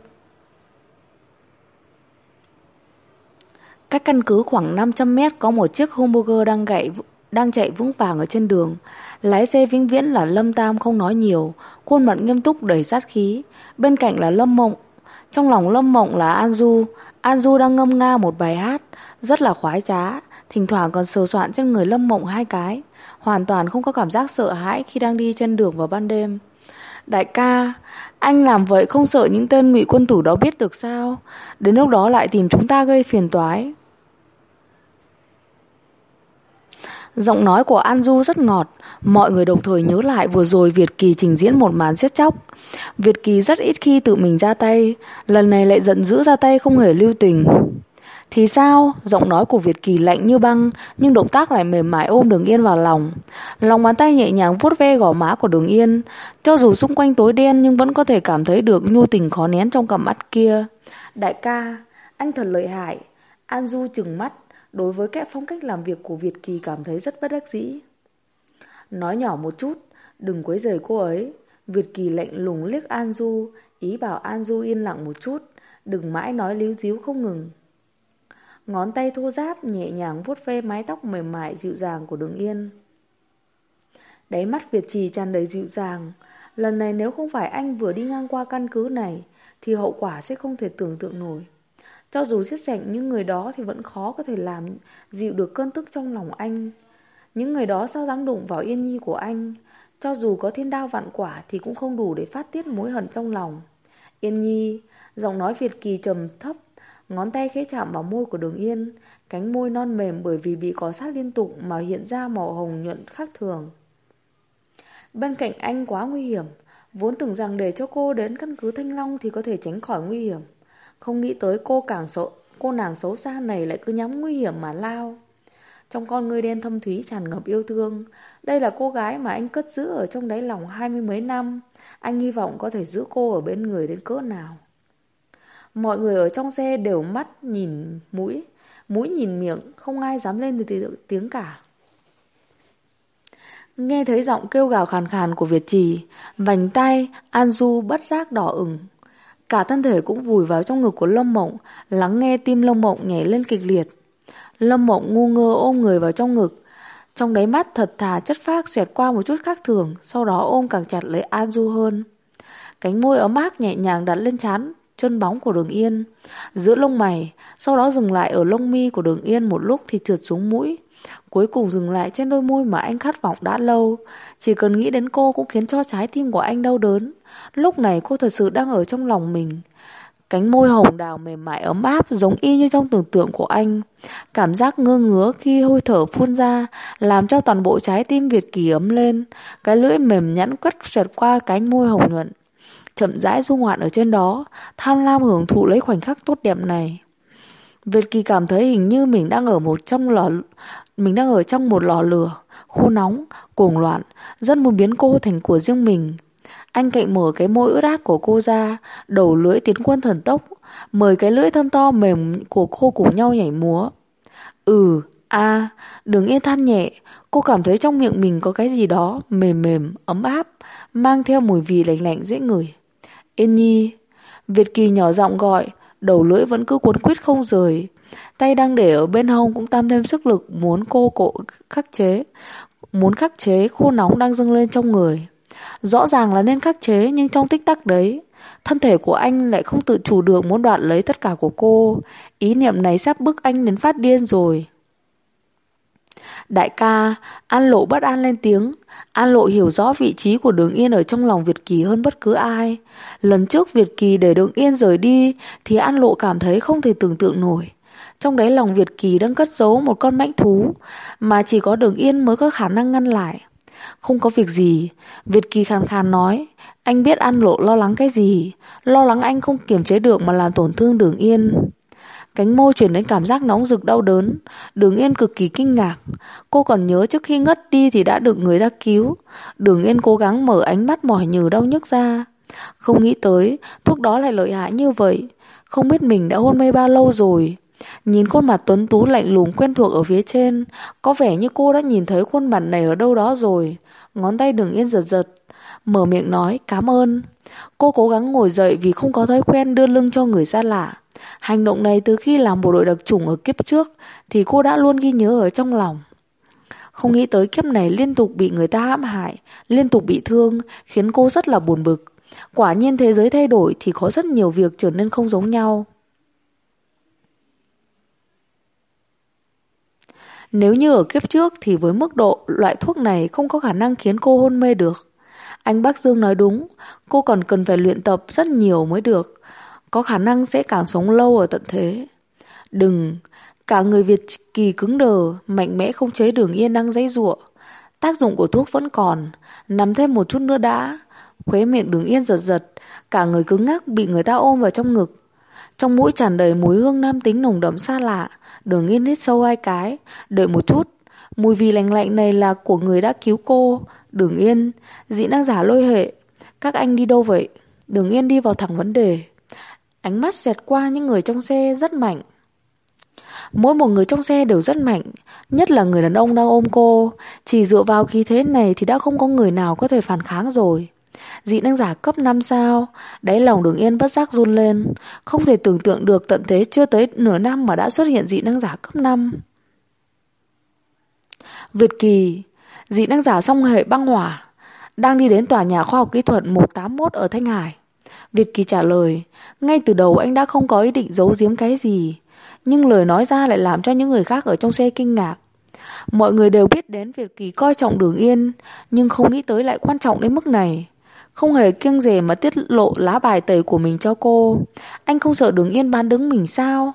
S1: Cách căn cứ khoảng 500 mét có một chiếc hamburger đang chạy vững vàng ở trên đường. Lái xe vĩnh viễn là Lâm Tam không nói nhiều, khuôn mặt nghiêm túc đầy sát khí. Bên cạnh là Lâm Mộng. Trong lòng Lâm Mộng là An Du. An Du đang ngâm nga một bài hát rất là khoái trá, thỉnh thoảng còn sờ soạn trên người Lâm Mộng hai cái, hoàn toàn không có cảm giác sợ hãi khi đang đi trên đường vào ban đêm. Đại ca, anh làm vậy không sợ những tên ngụy quân tử đó biết được sao? Đến lúc đó lại tìm chúng ta gây phiền toái. Giọng nói của An Du rất ngọt. Mọi người đồng thời nhớ lại vừa rồi Việt Kỳ trình diễn một màn giết chóc. Việt Kỳ rất ít khi tự mình ra tay, lần này lại giận dữ ra tay không hề lưu tình. Thì sao? Giọng nói của Việt Kỳ lạnh như băng, nhưng động tác lại mềm mại ôm Đường Yên vào lòng. Lòng bàn tay nhẹ nhàng vuốt ve gò má của Đường Yên. Cho dù xung quanh tối đen nhưng vẫn có thể cảm thấy được nhu tình khó nén trong cặp mắt kia. Đại ca, anh thật lợi hại. An Du trừng mắt, đối với cái phong cách làm việc của Việt Kỳ cảm thấy rất bất đắc dĩ. Nói nhỏ một chút, đừng quấy rầy cô ấy. Việt Kỳ lạnh lùng liếc An Du, ý bảo An Du yên lặng một chút, đừng mãi nói líu díu không ngừng. Ngón tay thô ráp nhẹ nhàng vuốt ve mái tóc mềm mại dịu dàng của Đường Yên. Đáy mắt Việt Trì tràn đầy dịu dàng. Lần này nếu không phải anh vừa đi ngang qua căn cứ này thì hậu quả sẽ không thể tưởng tượng nổi. Cho dù giết sạch những người đó thì vẫn khó có thể làm dịu được cơn tức trong lòng anh. Những người đó sao dám đụng vào Yên Nhi của anh? Cho dù có thiên đao vạn quả thì cũng không đủ để phát tiết mối hận trong lòng. Yên Nhi, giọng nói Việt Kỳ trầm thấp, ngón tay khẽ chạm vào môi của Đường Yên. Cánh môi non mềm bởi vì bị cọ sát liên tục mà hiện ra màu hồng nhuận khác thường. Bên cạnh anh quá nguy hiểm. Vốn tưởng rằng để cho cô đến căn cứ Thanh Long thì có thể tránh khỏi nguy hiểm. Không nghĩ tới cô nàng xấu xa này lại cứ nhắm nguy hiểm mà lao. Trong con ngươi đen thâm thúy tràn ngập yêu thương. Đây là cô gái mà anh cất giữ ở trong đáy lòng 20 mấy năm. Anh hy vọng có thể giữ cô ở bên người đến cỡ nào. Mọi người ở trong xe đều mắt nhìn mũi, mũi nhìn miệng, không ai dám lên tiếng cả. Nghe thấy giọng kêu gào khàn khàn của Việt Trì, vành tay An Du bất giác đỏ ửng. Cả thân thể cũng vùi vào trong ngực của Lâm Mộng, lắng nghe tim Lâm Mộng nhảy lên kịch liệt. Lâm Mộng ngu ngơ ôm người vào trong ngực, trong đáy mắt thật thà chất phác xẹt qua một chút khác thường, sau đó ôm càng chặt lấy An Du hơn. Cánh môi ấm áp nhẹ nhàng đặt lên trán chân bóng của Đường Yên, giữa lông mày, sau đó dừng lại ở lông mi của Đường Yên một lúc thì trượt xuống mũi, cuối cùng dừng lại trên đôi môi mà anh khát vọng đã lâu. Chỉ cần nghĩ đến cô cũng khiến cho trái tim của anh đau đớn. Lúc này cô thật sự đang ở trong lòng mình. Cánh môi hồng đào mềm mại ấm áp giống y như trong tưởng tượng của anh. Cảm giác ngơ ngứa khi hơi thở phun ra làm cho toàn bộ trái tim Việt Kỳ ấm lên. Cái lưỡi mềm nhẵn quất xẹt qua cánh môi hồng nhuận, chậm rãi du ngoạn ở trên đó, tham lam hưởng thụ lấy khoảnh khắc tốt đẹp này. Việt Kỳ cảm thấy hình như mình đang ở trong một lò lửa khô nóng, cuồng loạn, rất muốn biến cô thành của riêng mình. Anh cạnh mở cái môi ướt át của cô ra, đầu lưỡi tiến quân thần tốc, mời cái lưỡi thơm to mềm của cô cùng nhau nhảy múa. Đường Yên than nhẹ, cô cảm thấy trong miệng mình có cái gì đó mềm mềm, ấm áp, mang theo mùi vị lạnh lạnh dễ ngửi. Yên Nhi, Việt Kỳ nhỏ giọng gọi, đầu lưỡi vẫn cứ cuốn quýt không rời. Tay đang để ở bên hông cũng tam thêm sức lực muốn khắc chế khô nóng đang dâng lên trong người. Rõ ràng là nên khắc chế, nhưng trong tích tắc đấy, thân thể của anh lại không tự chủ được muốn đoạt lấy tất cả của cô. Ý niệm này sắp bức anh đến phát điên rồi. Đại ca, An Lộ bất an lên tiếng. An Lộ hiểu rõ vị trí của Đường Yên ở trong lòng Việt Kỳ hơn bất cứ ai. Lần trước Việt Kỳ để Đường Yên rời đi thì An Lộ cảm thấy không thể tưởng tượng nổi. Trong đáy lòng Việt Kỳ đang cất giấu một con mãnh thú mà chỉ có Đường Yên mới có khả năng ngăn lại. Không có việc gì, Việt Kỳ khàn khàn nói. Anh biết An Lộ lo lắng cái gì, lo lắng anh không kiềm chế được mà làm tổn thương Đường Yên. Cánh môi chuyển đến cảm giác nóng rực đau đớn. Đường Yên cực kỳ kinh ngạc. Cô còn nhớ trước khi ngất đi thì đã được người ta cứu. Đường Yên cố gắng mở ánh mắt mỏi nhừ đau nhức ra. Không nghĩ tới thuốc đó lại lợi hại như vậy. Không biết mình đã hôn mê bao lâu rồi. Nhìn khuôn mặt tuấn tú lạnh lùng quen thuộc ở phía trên, có vẻ như cô đã nhìn thấy khuôn mặt này ở đâu đó rồi. Ngón tay Đường Yên giật giật, mở miệng nói cảm ơn. Cô cố gắng ngồi dậy vì không có thói quen đưa lưng cho người xa lạ. Hành động này từ khi làm bộ đội đặc chủng ở kiếp trước thì cô đã luôn ghi nhớ ở trong lòng. Không nghĩ tới kiếp này liên tục bị người ta hãm hại, liên tục bị thương, khiến cô rất là buồn bực. Quả nhiên thế giới thay đổi thì có rất nhiều việc trở nên không giống nhau. Nếu như ở kiếp trước thì với mức độ loại thuốc này không có khả năng khiến cô hôn mê được. Anh Bắc Dương nói đúng, cô còn cần phải luyện tập rất nhiều mới được. Có khả năng sẽ càng sống lâu ở tận thế. Đừng, cả người Việt Kỳ cứng đờ, mạnh mẽ không chế Đường Yên đang giãy giụa. Tác dụng của thuốc vẫn còn, nằm thêm một chút nữa đã. Khóe miệng Đường Yên giật giật, cả người cứng ngắc bị người ta ôm vào trong ngực. Trong mũi tràn đầy mùi hương nam tính nồng đậm xa lạ. Đường Yên hít sâu 2 cái, đợi một chút. Mùi vị lạnh lạnh này là của người đã cứu cô. Đường Yên, dị năng giả Lôi Hệ, các anh đi đâu vậy? Đường Yên đi vào thẳng vấn đề. Ánh mắt xẹt qua những người trong xe rất mạnh. Mỗi một người trong xe đều rất mạnh, nhất là người đàn ông đang ôm cô. Chỉ dựa vào khí thế này thì đã không có người nào có thể phản kháng rồi. Dị năng giả cấp 5 sao? Đáy lòng Đường Yên bất giác run lên. Không thể tưởng tượng được tận thế chưa tới nửa năm mà đã xuất hiện dị năng giả cấp 5. Việt Kỳ, dị năng giả song hệ băng hỏa, đang đi đến tòa nhà khoa học kỹ thuật 181 ở Thanh Hải. Việt Kỳ trả lời. Ngay từ đầu anh đã không có ý định giấu giếm cái gì, nhưng lời nói ra lại làm cho những người khác ở trong xe kinh ngạc. Mọi người đều biết đến Việt Kỳ coi trọng Đường Yên, nhưng không nghĩ tới lại quan trọng đến mức này. Không hề kiêng dè mà tiết lộ lá bài tẩy của mình cho cô. Anh không sợ Đường Yên bán đứng mình sao?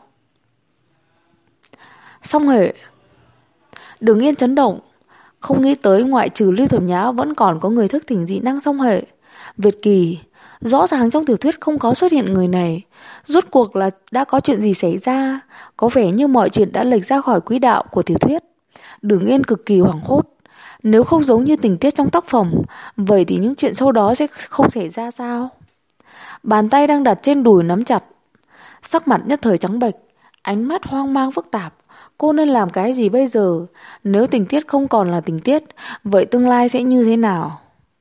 S1: Song hệ. Đường Yên chấn động. Không nghĩ tới ngoại trừ Lưu Thẩm Nhã vẫn còn có người thức tỉnh dị năng song hệ. Việt Kỳ, Rõ ràng trong tiểu thuyết không có xuất hiện người này. Rốt cuộc là đã có chuyện gì xảy ra? Có vẻ như mọi chuyện đã lệch ra khỏi quỹ đạo của tiểu thuyết. Đường Yên cực kỳ hoảng hốt. Nếu không giống như tình tiết trong tác phẩm, vậy thì những chuyện sau đó sẽ không xảy ra sao? Bàn tay đang đặt trên đùi nắm chặt. Sắc mặt nhất thời trắng bệch, ánh mắt hoang mang phức tạp. Cô nên làm cái gì bây giờ? Nếu tình tiết không còn là tình tiết, vậy tương lai sẽ như thế nào?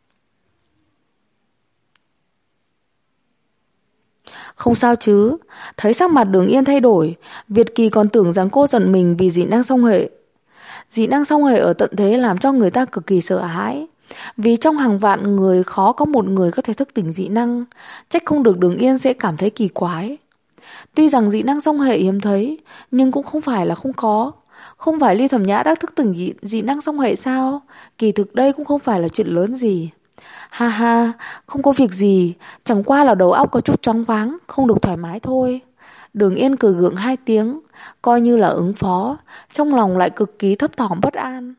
S1: Không sao chứ? Thấy sắc mặt Đường Yên thay đổi, Việt Kỳ còn tưởng rằng cô giận mình vì dị năng song hệ. Dị năng song hệ ở tận thế làm cho người ta cực kỳ sợ hãi. Vì trong hàng vạn người khó có một người có thể thức tỉnh dị năng, trách không được Đường Yên sẽ cảm thấy kỳ quái. Tuy rằng dị năng song hệ hiếm thấy, nhưng cũng không phải là không có. Không phải Ly Thẩm Nhã đã thức tỉnh dị năng song hệ sao? Kỳ thực đây cũng không phải là chuyện lớn gì. Ha ha, không có việc gì, chẳng qua là đầu óc có chút choáng váng, không được thoải mái thôi. Đường Yên cười gượng 2 tiếng, coi như là ứng phó, trong lòng lại cực kỳ thấp thỏm bất an.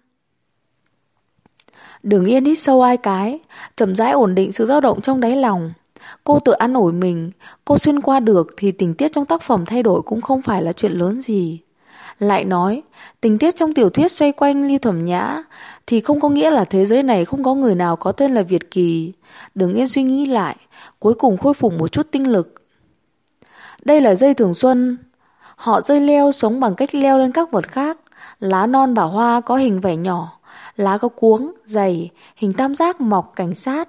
S1: Đường Yên hít sâu 2 cái, chậm rãi ổn định sự dao động trong đáy lòng. Cô tự an ủi mình, cô xuyên qua được thì tình tiết trong tác phẩm thay đổi cũng không phải là chuyện lớn gì. Lại nói, tình tiết trong tiểu thuyết xoay quanh Ly Thẩm Nhã thì không có nghĩa là thế giới này không có người nào có tên là Việt Kỳ. Đường Yên suy nghĩ lại, cuối cùng khôi phục một chút tinh lực. Đây là dây thường xuân. Họ dây leo sống bằng cách leo lên các vật khác. Lá non và hoa có hình vảy nhỏ, lá có cuống, dày, hình tam giác mọc cành sát.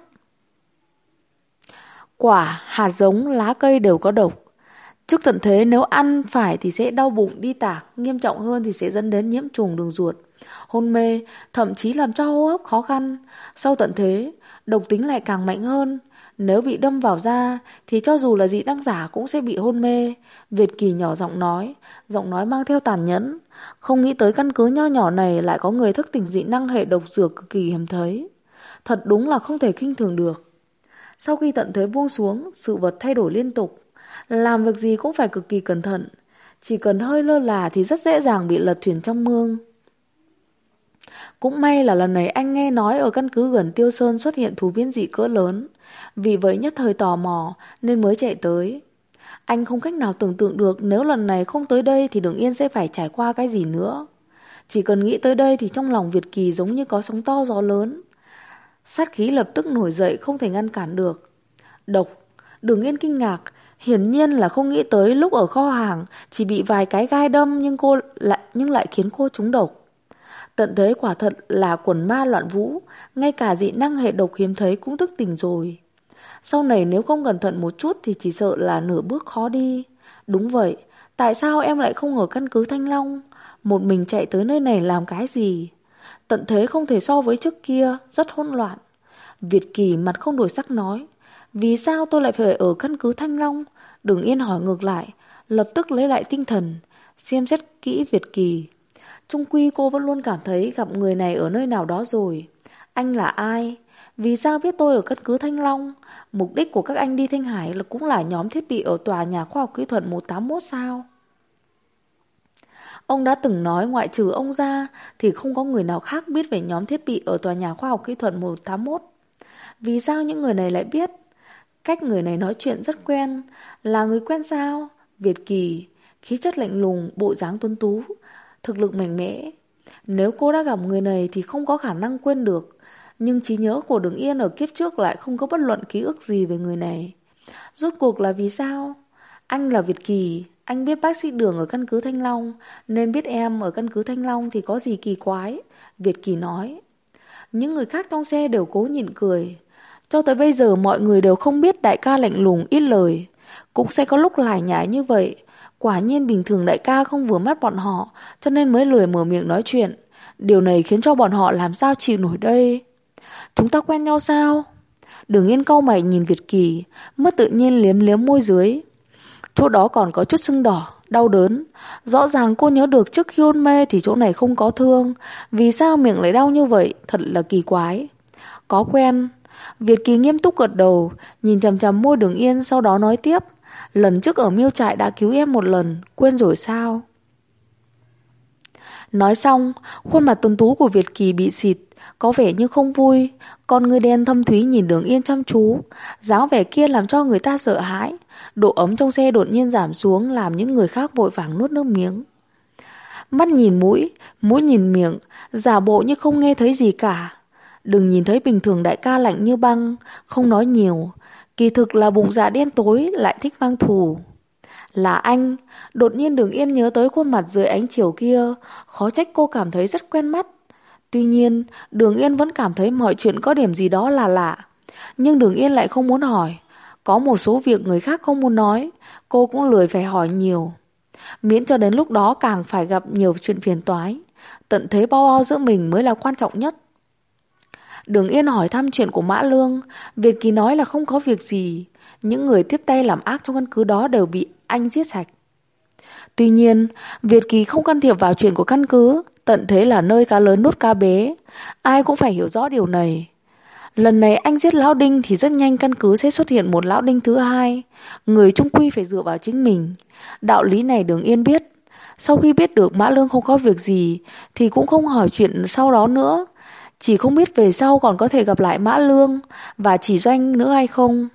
S1: Quả, hạt giống, lá cây đều có độc. Trước tận thế nếu ăn phải thì sẽ đau bụng đi tạc, nghiêm trọng hơn thì sẽ dẫn đến nhiễm trùng đường ruột, hôn mê, thậm chí làm cho hô hấp khó khăn. Sau tận thế, độc tính lại càng mạnh hơn. Nếu bị đâm vào da thì cho dù là dị năng giả cũng sẽ bị hôn mê. Việt Kỳ nhỏ giọng nói mang theo tàn nhẫn. Không nghĩ tới căn cứ nho nhỏ này lại có người thức tỉnh dị năng hệ độc dược cực kỳ hiếm thấy. Thật đúng là không thể khinh thường được. Sau khi tận thế buông xuống, sự vật thay đổi liên tục. Làm việc gì cũng phải cực kỳ cẩn thận. Chỉ cần hơi lơ là thì rất dễ dàng bị lật thuyền trong mương. Cũng may là lần này anh nghe nói ở căn cứ gần Tiêu Sơn xuất hiện thú biến dị cỡ lớn. Vì vậy nhất thời tò mò nên mới chạy tới. Anh không cách nào tưởng tượng được nếu lần này không tới đây thì Đường Yên sẽ phải trải qua cái gì nữa. Chỉ cần nghĩ tới đây thì trong lòng Việt Kỳ giống như có sóng to gió lớn. Sát khí lập tức nổi dậy không thể ngăn cản được. Độc. Đường Yên kinh ngạc. Hiển nhiên là không nghĩ tới lúc ở kho hàng chỉ bị vài cái gai đâm nhưng lại khiến cô trúng độc. Tận thế quả thật là quần ma loạn vũ, ngay cả dị năng hệ độc hiếm thấy cũng thức tỉnh rồi. Sau này nếu không cẩn thận một chút thì chỉ sợ là nửa bước khó đi. Đúng vậy, tại sao em lại không ở căn cứ Thanh Long? Một mình chạy tới nơi này làm cái gì? Tận thế không thể so với trước kia, rất hỗn loạn. Việt Kỳ mặt không đổi sắc nói, vì sao tôi lại phải ở căn cứ Thanh Long? Đường Yên hỏi ngược lại, lập tức lấy lại tinh thần, xem xét kỹ Việt Kỳ. Chung quy cô vẫn luôn cảm thấy gặp người này ở nơi nào đó rồi. Anh là ai? Vì sao biết tôi ở căn cứ Thanh Long? Mục đích của các anh đi Thanh Hải cũng là nhóm thiết bị ở tòa nhà khoa học kỹ thuật 181 sao? Ông đã từng nói ngoại trừ ông ra thì không có người nào khác biết về nhóm thiết bị ở tòa nhà khoa học kỹ thuật 181. Vì sao những người này lại biết? Cách người này nói chuyện rất quen. Là người quen sao? Việt Kỳ, khí chất lạnh lùng, bộ dáng tuấn tú, thực lực mạnh mẽ. Nếu cô đã gặp người này thì không có khả năng quên được. Nhưng trí nhớ của Đường Yên ở kiếp trước lại không có bất luận ký ức gì về người này. Rốt cuộc là vì sao? Anh là Việt Kỳ, anh biết bác sĩ Đường ở căn cứ Thanh Long, nên biết em ở căn cứ Thanh Long thì có gì kỳ quái, Việt Kỳ nói. Những người khác trong xe đều cố nhịn cười. Cho tới bây giờ mọi người đều không biết đại ca lạnh lùng ít lời. Cũng sẽ có lúc lải nhải như vậy. Quả nhiên bình thường đại ca không vừa mắt bọn họ, cho nên mới lười mở miệng nói chuyện. Điều này khiến cho bọn họ làm sao chịu nổi đây. Chúng ta quen nhau sao? Đường Yên cau mày nhìn Việt Kỳ, mất tự nhiên liếm liếm môi dưới. Chỗ đó còn có chút sưng đỏ, đau đớn. Rõ ràng cô nhớ được trước khi hôn mê thì chỗ này không có thương. Vì sao miệng lại đau như vậy? Thật là kỳ quái. Có quen. Việt Kỳ nghiêm túc gật đầu, nhìn chằm chằm môi Đường Yên, sau đó nói tiếp. Lần trước ở miêu trại đã cứu em một lần, quên rồi sao? Nói xong, khuôn mặt tuấn tú của Việt Kỳ bị xịt, có vẻ như không vui. Con ngươi đen thâm thúy nhìn Đường Yên chăm chú, dáng vẻ kia làm cho người ta sợ hãi. Độ ấm trong xe đột nhiên giảm xuống, làm những người khác vội vàng nuốt nước miếng. Mắt nhìn mũi, mũi nhìn miệng, giả bộ như không nghe thấy gì cả. Đừng nhìn thấy bình thường đại ca lạnh như băng, không nói nhiều. Kỳ thực là bụng dạ đen tối, lại thích mang thù. Là anh. Đột nhiên Đường Yên nhớ tới khuôn mặt dưới ánh chiều kia, khó trách cô cảm thấy rất quen mắt. Tuy nhiên, Đường Yên vẫn cảm thấy mọi chuyện có điểm gì đó là lạ. Nhưng Đường Yên lại không muốn hỏi. Có một số việc người khác không muốn nói, cô cũng lười phải hỏi nhiều. Miễn cho đến lúc đó càng phải gặp nhiều chuyện phiền toái. Tận thế bao bao giữa mình mới là quan trọng nhất. Đường Yên hỏi thăm chuyện của Mã Lương. Việt Kỳ nói là không có việc gì. Những người tiếp tay làm ác trong căn cứ đó đều bị anh giết sạch. Tuy nhiên, Việt Kỳ không can thiệp vào chuyện của căn cứ. Tận thế là nơi cá lớn nuốt cá bé. Ai cũng phải hiểu rõ điều này. Lần này anh giết lão Đinh thì rất nhanh căn cứ sẽ xuất hiện một lão Đinh thứ hai. Người chung quy phải dựa vào chính mình. Đạo lý này Đường Yên biết. Sau khi biết được Mã Lương không có việc gì thì cũng không hỏi chuyện sau đó nữa. Chỉ không biết về sau còn có thể gặp lại Mã Lương và Chỉ Doanh nữa hay không.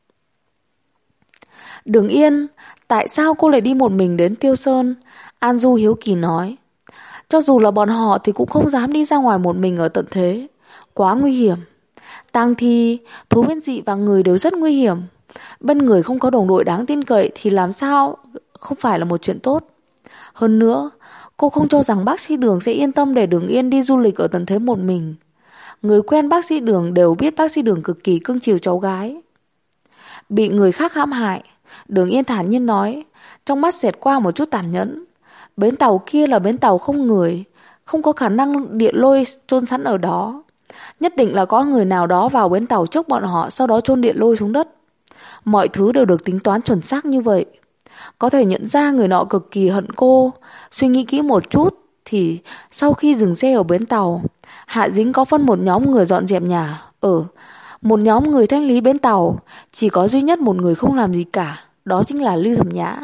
S1: Đường Yên, tại sao cô lại đi một mình đến Tiêu Sơn? An Du hiếu kỳ nói. Cho dù là bọn họ thì cũng không dám đi ra ngoài một mình ở tận thế. Quá nguy hiểm. Tang thi, thú biến dị và người đều rất nguy hiểm. Bên người không có đồng đội đáng tin cậy thì làm sao không phải là một chuyện tốt. Hơn nữa, cô không cho rằng bác sĩ Đường sẽ yên tâm để Đường Yên đi du lịch ở tận thế một mình. Người quen bác sĩ Đường đều biết bác sĩ Đường cực kỳ cưng chiều cháu gái. Bị người khác hãm hại, Đường Yên thản nhiên nói, trong mắt xẹt qua một chút tàn nhẫn. Bến tàu kia là bến tàu không người, không có khả năng điện lôi chôn sẵn ở đó. Nhất định là có người nào đó vào bến tàu trước bọn họ, sau đó chôn điện lôi xuống đất. Mọi thứ đều được tính toán chuẩn xác như vậy. Có thể nhận ra người nọ cực kỳ hận cô. Suy nghĩ kỹ một chút thì sau khi dừng xe ở bến tàu, Hạ Dĩnh có phân một nhóm người dọn dẹp nhà, một nhóm người thanh lý bến tàu. Chỉ có duy nhất một người không làm gì cả, đó chính là Lưu Thẩm Nhã.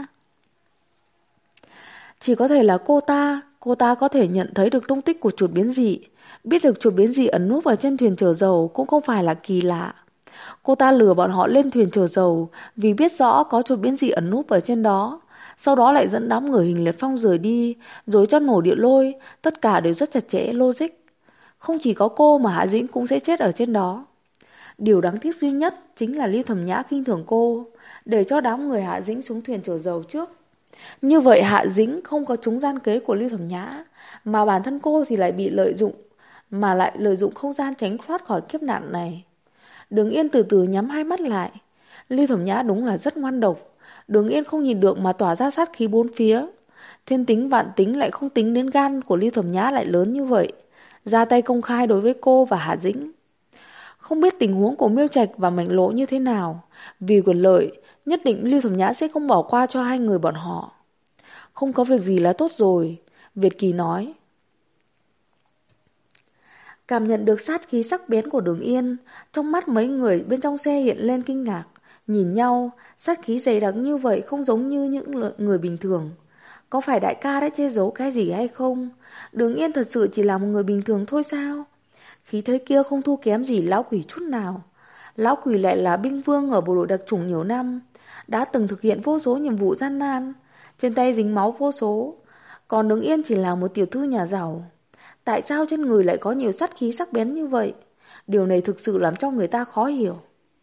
S1: Chỉ có thể là cô ta có thể nhận thấy được tung tích của chuột biến dị. Biết được chuột biến dị ẩn núp ở trên thuyền chở dầu cũng không phải là kỳ lạ. Cô ta lừa bọn họ lên thuyền chở dầu vì biết rõ có chuột biến dị ẩn núp ở trên đó. Sau đó lại dẫn đám người Hình Liệt Phong rời đi, rồi cho nổ điện lôi. Tất cả đều rất chặt chẽ, logic. Không chỉ có cô mà Hạ Dĩnh cũng sẽ chết ở trên đó. Điều đáng tiếc duy nhất chính là Lưu Thẩm Nhã khinh thường cô, để cho đám người Hạ Dĩnh xuống thuyền chở dầu trước. Như vậy Hạ Dĩnh không có trúng gian kế của Lưu Thẩm Nhã, mà bản thân cô thì lại bị lợi dụng, mà lại lợi dụng không gian tránh thoát khỏi kiếp nạn này. Đường Yên từ từ nhắm hai mắt lại. Lưu Thẩm Nhã đúng là rất ngoan độc. Đường Yên không nhìn được mà tỏa ra sát khí bốn phía. Thiên tính vạn tính lại không tính đến gan của Lưu Thẩm Nhã lại lớn như vậy, ra tay công khai đối với cô và Hạ Dĩnh. Không biết tình huống của Miêu Trạch và Mạnh Lỗ như thế nào. Vì quyền lợi, nhất định Lưu Thẩm Nhã sẽ không bỏ qua cho hai người bọn họ. Không có việc gì là tốt rồi, Việt Kỳ nói. Cảm nhận được sát khí sắc bén của Đường Yên, trong mắt mấy người bên trong xe hiện lên kinh ngạc. Nhìn nhau, sát khí dày đặc như vậy không giống như những người bình thường. Có phải đại ca đã che giấu cái gì hay không? Đường Yên thật sự chỉ là một người bình thường thôi sao? Khí thế kia không thua kém gì lão quỷ chút nào. Lão quỷ lại là binh vương ở bộ đội đặc chủng nhiều năm, đã từng thực hiện vô số nhiệm vụ gian nan, trên tay dính máu vô số. Còn Đường Yên chỉ là một tiểu thư nhà giàu. Tại sao trên người lại có nhiều sát khí sắc bén như vậy? Điều này thực sự làm cho người ta khó hiểu.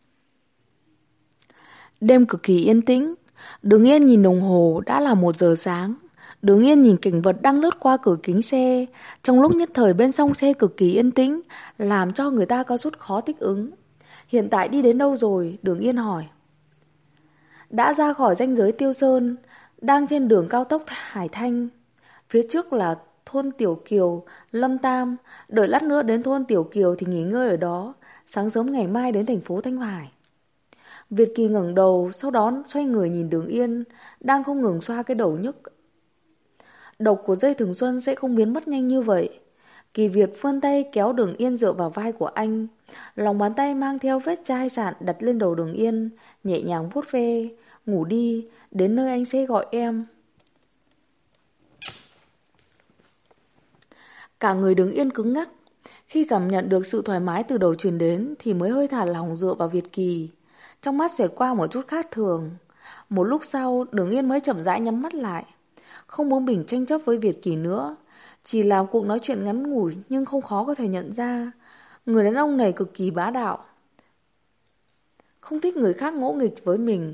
S1: Đêm cực kỳ yên tĩnh. Đường Yên nhìn đồng hồ đã là 1 giờ sáng. Đường Yên nhìn cảnh vật đang lướt qua cửa kính xe. Trong lúc nhất thời bên trong xe cực kỳ yên tĩnh, làm cho người ta có chút khó thích ứng. Hiện tại đi đến đâu rồi? Đường Yên hỏi. Đã ra khỏi ranh giới Tiêu Sơn, đang trên đường cao tốc Hải Thanh. Phía trước là thôn Tiểu Kiều, Lâm Tam. Đợi lát nữa đến thôn Tiểu Kiều thì nghỉ ngơi ở đó. Sáng sớm ngày mai đến thành phố Thanh Hải. Việt Kỳ ngẩng đầu, sau đó xoay người nhìn Đường Yên, đang không ngừng xoa cái đầu nhức. Độc của dây thừng xuân sẽ không biến mất nhanh như vậy. Kỳ Việt vươn tay kéo Đường Yên dựa vào vai của anh. Lòng bàn tay mang theo vết chai sạn đặt lên đầu Đường Yên, nhẹ nhàng vuốt ve. Ngủ đi, đến nơi anh sẽ gọi em. Cả người đứng yên cứng ngắc. Khi cảm nhận được sự thoải mái từ đầu truyền đến thì mới hơi thả lỏng dựa vào Việt Kỳ. Trong mắt xẹt qua một chút khác thường. Một lúc sau, Đường Yên mới chậm rãi nhắm mắt lại. Không muốn mình tranh chấp với Việt Kỳ nữa. Chỉ là cuộc nói chuyện ngắn ngủi nhưng không khó có thể nhận ra. Người đàn ông này cực kỳ bá đạo. Không thích người khác ngỗ nghịch với mình.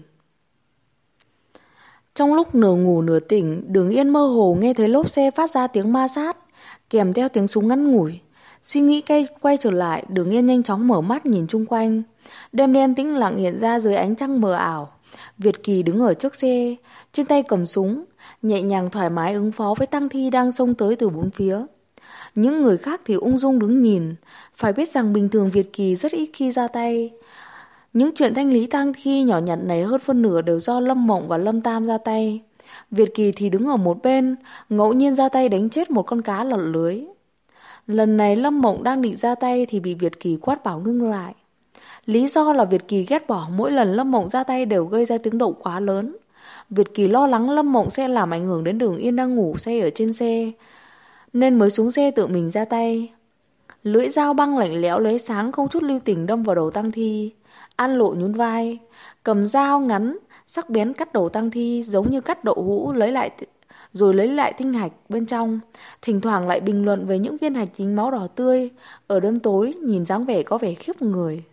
S1: Trong lúc nửa ngủ nửa tỉnh, Đường Yên mơ hồ nghe thấy lốp xe phát ra tiếng ma sát, kèm theo tiếng súng ngắn ngủi. Suy nghĩ quay trở lại, Đường Yên nhanh chóng mở mắt nhìn chung quanh. Đêm đen tĩnh lặng hiện ra dưới ánh trăng mờ ảo. Việt Kỳ đứng ở trước xe, trên tay cầm súng, nhẹ nhàng thoải mái ứng phó với tang thi đang xông tới từ bốn phía. Những người khác thì ung dung đứng nhìn. Phải biết rằng bình thường Việt Kỳ rất ít khi ra tay. Những chuyện thanh lý tang thi nhỏ nhặt này hơn phân nửa đều do Lâm Mộng và Lâm Tam ra tay. Việt Kỳ thì đứng ở một bên, ngẫu nhiên ra tay đánh chết một con cá lọt lưới. Lần này Lâm Mộng đang định ra tay thì bị Việt Kỳ quát bảo ngưng lại. Lý do là Việt Kỳ ghét bỏ mỗi lần Lâm Mộng ra tay đều gây ra tiếng động quá lớn. Việt Kỳ lo lắng Lâm Mộng sẽ làm ảnh hưởng đến Đường Yên đang ngủ say ở trên xe, nên mới xuống xe tự mình ra tay. Lưỡi dao băng lạnh lẽo lóe sáng không chút lưu tình đâm vào đầu tang thi. An Lộ nhún vai, cầm dao ngắn sắc bén cắt đầu tang thi giống như cắt đậu hũ, rồi lấy lại tinh hạch bên trong, thỉnh thoảng lại bình luận về những viên hạch dính máu đỏ tươi. Ở đêm tối nhìn dáng vẻ có vẻ khiếp người.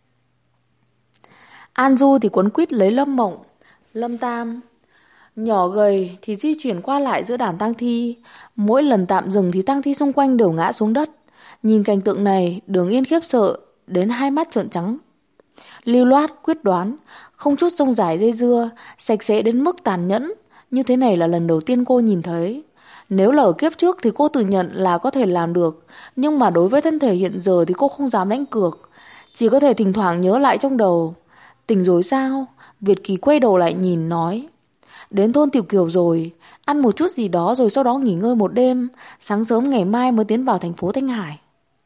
S1: An Du thì quấn quýt lấy Lâm Mộng, Lâm Tam. Nhỏ gầy thì di chuyển qua lại giữa đàn tang thi. Mỗi lần tạm dừng thì tang thi xung quanh đều ngã xuống đất. Nhìn cảnh tượng này, Đường Yên khiếp sợ đến hai mắt trợn trắng. Lưu loát, quyết đoán, không chút rông rải dây dưa, sạch sẽ đến mức tàn nhẫn. Như thế này là lần đầu tiên cô nhìn thấy. Nếu là ở kiếp trước thì cô tự nhận là có thể làm được, nhưng mà đối với thân thể hiện giờ thì cô không dám đánh cược. Chỉ có thể thỉnh thoảng nhớ lại trong đầu. Tỉnh rồi sao? Việt Kỳ quay đầu lại nhìn nói. Đến thôn Tiểu Kiều rồi, ăn một chút gì đó rồi sau đó nghỉ ngơi một đêm, sáng sớm ngày mai mới tiến vào thành phố Thanh Hải.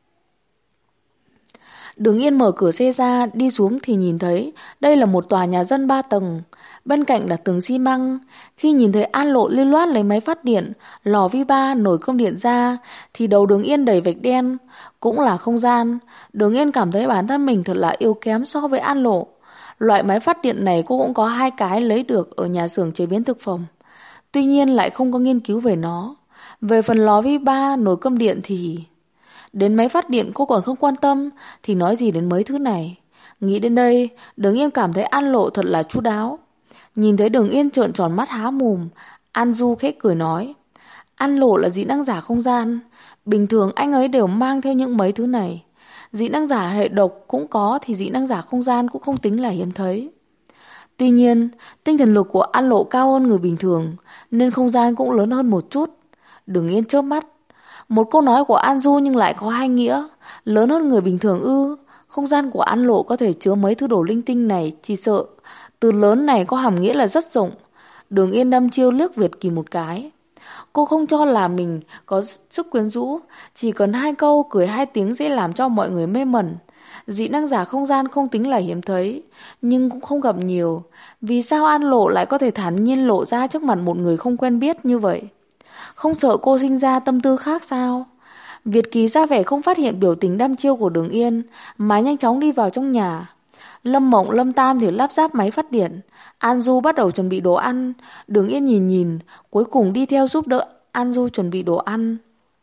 S1: Đường Yên mở cửa xe ra, đi xuống thì nhìn thấy đây là một tòa nhà dân 3 tầng, bên cạnh là tường xi măng. Khi nhìn thấy An Lộ lưu loát lấy máy phát điện, lò vi ba, nồi cơm điện ra, thì đầu Đường Yên đầy vạch đen, cũng là không gian. Đường Yên cảm thấy bản thân mình thật là yếu kém so với An Lộ. Loại máy phát điện này cô cũng có 2 cái lấy được ở nhà xưởng chế biến thực phẩm. Tuy nhiên lại không có nghiên cứu về nó. Về phần lò vi ba, nồi cơm điện thì... Đến máy phát điện cô còn không quan tâm, thì nói gì đến mấy thứ này. Nghĩ đến đây, Đường Yên cảm thấy An Lộ thật là chu đáo. Nhìn thấy Đường Yên trợn tròn mắt há mồm, An Du khẽ cười nói. An Lộ là dị năng giả không gian. Bình thường anh ấy đều mang theo những mấy thứ này. Dị năng giả hệ độc cũng có thì dị năng giả không gian cũng không tính là hiếm thấy. Tuy nhiên, tinh thần lực của An Lộ cao hơn người bình thường, nên không gian cũng lớn hơn một chút. Đường Yên chớp mắt. Một câu nói của An Du nhưng lại có 2 nghĩa. Lớn hơn người bình thường ư? Không gian của An Lộ có thể chứa mấy thứ đồ linh tinh này, chỉ sợ từ lớn này có hàm nghĩa là rất rộng. Đường Yên đâm chiêu liếc Việt Kỳ một cái. Cô không cho là mình có sức quyến rũ, chỉ cần 2 câu cười 2 tiếng sẽ làm cho mọi người mê mẩn. Dị năng giả không gian không tính là hiếm thấy, nhưng cũng không gặp nhiều. Vì sao An Lộ lại có thể thản nhiên lộ ra trước mặt một người không quen biết như vậy? Không sợ cô sinh ra tâm tư khác sao? Việt Kỳ ra vẻ không phát hiện biểu tình đăm chiêu của Đường Yên, mà nhanh chóng đi vào trong nhà. Lâm Mộng, Lâm Tam thì lắp ráp máy phát điện. An Du bắt đầu chuẩn bị đồ ăn. Đường Yên nhìn, cuối cùng đi theo giúp đỡ An Du chuẩn bị đồ ăn.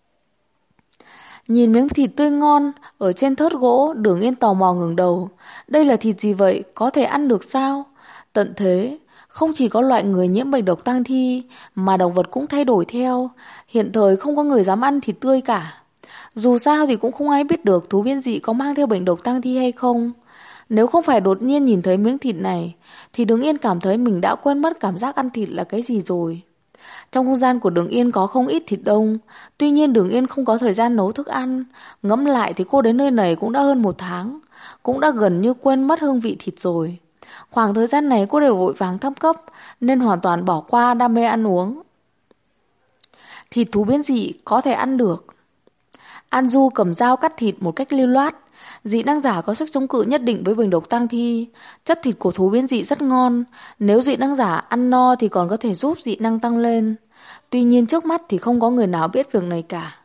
S1: Nhìn miếng thịt tươi ngon ở trên thớt gỗ, Đường Yên tò mò ngẩng đầu. Đây là thịt gì vậy? Có thể ăn được sao? Tận thế, không chỉ có loại người nhiễm bệnh độc tang thi, mà động vật cũng thay đổi theo. Hiện thời không có người dám ăn thịt tươi cả. Dù sao thì cũng không ai biết được thú biến dị có mang theo bệnh độc tang thi hay không. Nếu không phải đột nhiên nhìn thấy miếng thịt này, thì Đường Yên cảm thấy mình đã quên mất cảm giác ăn thịt là cái gì rồi. Trong không gian của Đường Yên có không ít thịt đông. Tuy nhiên Đường Yên không có thời gian nấu thức ăn. Ngẫm lại thì cô đến nơi này cũng đã hơn 1 tháng, cũng đã gần như quên mất hương vị thịt rồi. Khoảng thời gian này cô đều vội vàng thăng cấp, nên hoàn toàn bỏ qua đam mê ăn uống. Thịt thú biến dị có thể ăn được. An Du cầm dao cắt thịt một cách lưu loát. Dị năng giả có sức chống cự nhất định với bệnh độc tang thi. Chất thịt của thú biến dị rất ngon. Nếu dị năng giả ăn no thì còn có thể giúp dị năng tăng lên. Tuy nhiên trước mắt thì không có người nào biết việc này cả.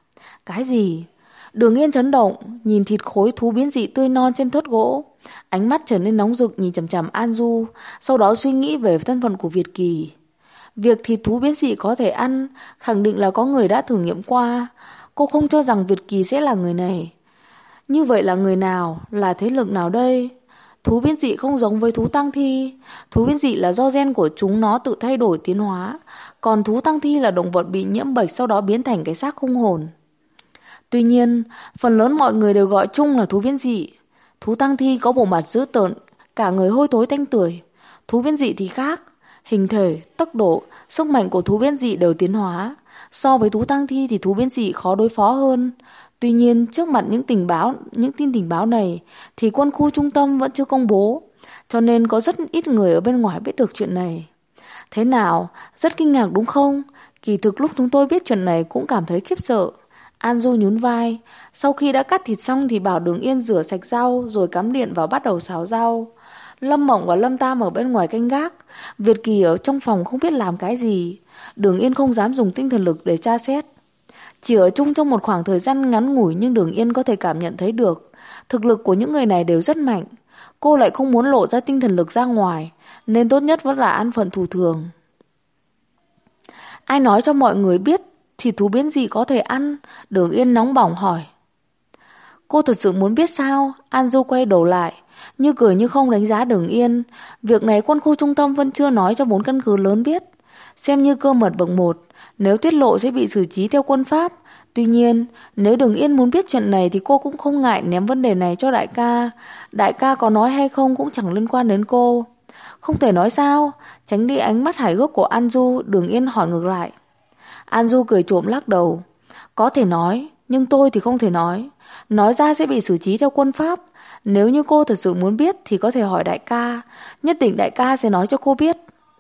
S1: Cái gì? Đường Yên chấn động, nhìn thịt khối thú biến dị tươi non trên thớt gỗ. Ánh mắt trở nên nóng rực nhìn chằm chằm An Du, sau đó suy nghĩ về thân phận của Việt Kỳ. Việc thịt thú biến dị có thể ăn, khẳng định là có người đã thử nghiệm qua. Cô không cho rằng Việt Kỳ sẽ là người này. Như vậy là người nào, là thế lực nào đây? Thú biến dị không giống với thú tang thi. Thú biến dị là do gen của chúng nó tự thay đổi tiến hóa. Còn thú tang thi là động vật bị nhiễm bệnh sau đó biến thành cái xác không hồn. Tuy nhiên, phần lớn mọi người đều gọi chung là thú biến dị. Thú tang thi có bộ mặt dữ tợn, cả người hôi thối tanh tưởi. Thú biến dị thì khác. Hình thể, tốc độ, sức mạnh của thú biến dị đều tiến hóa. So với thú tang thi thì thú biến dị khó đối phó hơn. Tuy nhiên, trước mặt những tin tình báo này thì quân khu trung tâm vẫn chưa công bố, cho nên có rất ít người ở bên ngoài biết được chuyện này. Thế nào, rất kinh ngạc đúng không? Kỳ thực lúc chúng tôi biết chuyện này cũng cảm thấy khiếp sợ. An Du nhún vai, sau khi đã cắt thịt xong thì bảo Đường Yên rửa sạch rau rồi cắm điện vào bắt đầu xào rau. Lâm Mộng và Lâm Tam ở bên ngoài canh gác, Việt Kỳ ở trong phòng không biết làm cái gì. Đường Yên không dám dùng tinh thần lực để tra xét. Chỉ ở chung trong một khoảng thời gian ngắn ngủi nhưng Đường Yên có thể cảm nhận thấy được thực lực của những người này đều rất mạnh. Cô lại không muốn lộ ra tinh thần lực ra ngoài, nên tốt nhất vẫn là an phận thủ thường. Ai nói cho mọi người biết thịt thú biến dị có thể ăn? Đường Yên nóng bỏng hỏi. Cô thật sự muốn biết sao? An Du quay đầu lại, như cười như không đánh giá Đường Yên. Việc này quân khu trung tâm vẫn chưa nói cho 4 căn cứ lớn biết, xem như cơ mật bậc 1, nếu tiết lộ sẽ bị xử trí theo quân pháp. Tuy nhiên, nếu Đường Yên muốn biết chuyện này thì cô cũng không ngại ném vấn đề này cho đại ca. Đại ca có nói hay không cũng chẳng liên quan đến cô. Không thể nói sao? Tránh đi ánh mắt hài hước của An Du, Đường Yên hỏi ngược lại. An Du cười trộm lắc đầu. Có thể nói, nhưng tôi thì không thể nói. Nói ra sẽ bị xử trí theo quân pháp. Nếu như cô thật sự muốn biết thì có thể hỏi đại ca. Nhất định đại ca sẽ nói cho cô biết.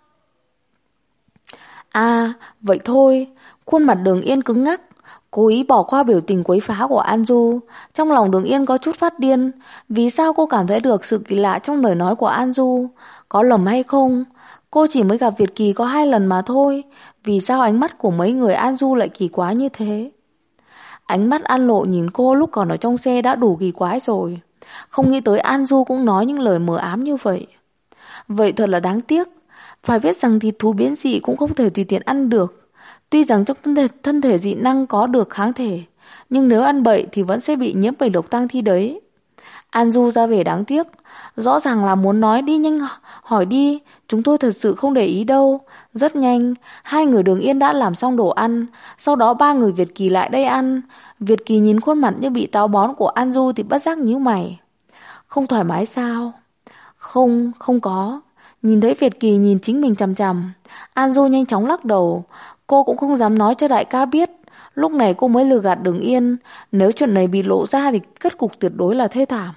S1: À, vậy thôi. Khuôn mặt Đường Yên cứng ngắc, cố ý bỏ qua biểu tình quấy phá của An Du. Trong lòng Đường Yên có chút phát điên. Vì sao cô cảm thấy được sự kỳ lạ trong lời nói của An Du? Có lầm hay không? Cô chỉ mới gặp Việt Kỳ có 2 lần mà thôi. Vì sao ánh mắt của mấy người An Du lại kỳ quái như thế? Ánh mắt An Lộ nhìn cô lúc còn ở trong xe đã đủ kỳ quái rồi. Không nghĩ tới An Du cũng nói những lời mờ ám như vậy. Vậy thật là đáng tiếc. Phải biết rằng thịt thú biến dị cũng không thể tùy tiện ăn được. Tuy rằng trong thân thể dị năng có được kháng thể, nhưng nếu ăn bậy thì vẫn sẽ bị nhiễm bệnh độc tang thi đấy. An Du ra vẻ đáng tiếc. Rõ ràng là muốn nói đi nhanh hỏi đi. Chúng tôi thật sự không để ý đâu. Rất nhanh 2 người Đường Yên đã làm xong đồ ăn. Sau đó 3 người Việt Kỳ lại đây ăn. Việt Kỳ nhìn khuôn mặt như bị táo bón của An Du thì bất giác nhíu mày. Không thoải mái sao? Không, không có. Nhìn thấy Việt Kỳ nhìn chính mình chằm chằm, An Du nhanh chóng lắc đầu. Cô cũng không dám nói cho đại ca biết. Lúc này cô mới lừa gạt Đường Yên. Nếu chuyện này bị lộ ra thì kết cục tuyệt đối là thê thảm.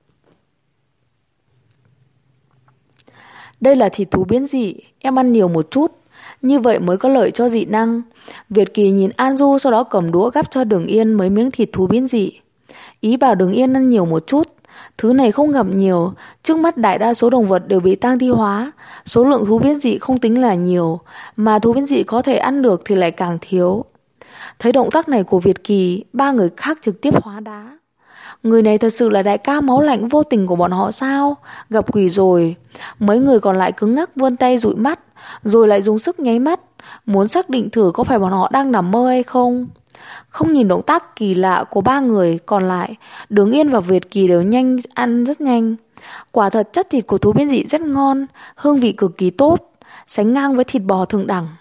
S1: Đây là thịt thú biến dị, em ăn nhiều một chút, như vậy mới có lợi cho dị năng. Việt Kỳ nhìn An Du, sau đó cầm đũa gắp cho Đường Yên mấy miếng thịt thú biến dị. Ý bảo Đường Yên ăn nhiều một chút. Thứ này không gặp nhiều, trước mắt đại đa số động vật đều bị tang thi hóa. Số lượng thú biến dị không tính là nhiều, mà thú biến dị có thể ăn được thì lại càng thiếu. Thấy động tác này của Việt Kỳ, 3 người khác trực tiếp hóa đá. Người này thật sự là đại ca máu lạnh vô tình của bọn họ sao? Gặp quỷ rồi. Mấy người còn lại cứng ngắc vươn tay dụi mắt, rồi lại dùng sức nháy mắt, muốn xác định thử có phải bọn họ đang nằm mơ hay không. Không nhìn động tác kỳ lạ của 3 người còn lại, Đường Yên và Việt Kỳ đều ăn rất nhanh. Quả thật chất thịt của thú biến dị rất ngon, hương vị cực kỳ tốt, sánh ngang với thịt bò thượng đẳng.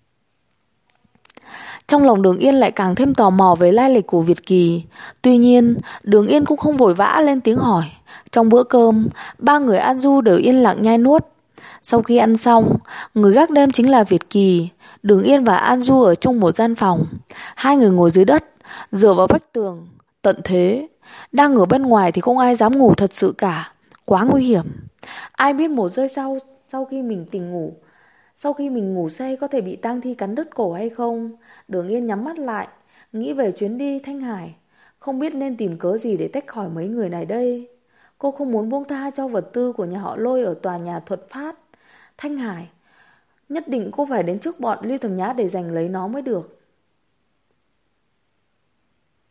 S1: Trong lòng Đường Yên lại càng thêm tò mò về lai lịch của Việt Kỳ. Tuy nhiên, Đường Yên cũng không vội vã lên tiếng hỏi. Trong bữa cơm, 3 người An Du đều yên lặng nhai nuốt. Sau khi ăn xong, người gác đêm chính là Việt Kỳ. Đường Yên và An Du ở chung một gian phòng. 2 người ngồi dưới đất, dựa vào vách tường. Tận thế, đang ở bên ngoài thì không ai dám ngủ thật sự cả. Quá nguy hiểm. Ai biết một giây sau khi mình ngủ say có thể bị tang thi cắn đứt cổ hay không? Đường Yên nhắm mắt lại, nghĩ về chuyến đi Thanh Hải. Không biết nên tìm cớ gì để tách khỏi mấy người này đây. Cô không muốn buông tha cho vật tư của nhà họ Lôi ở tòa nhà Thuật Phát. Thanh Hải, nhất định cô phải đến trước bọn Lưu Thẩm Nhã để giành lấy nó mới được.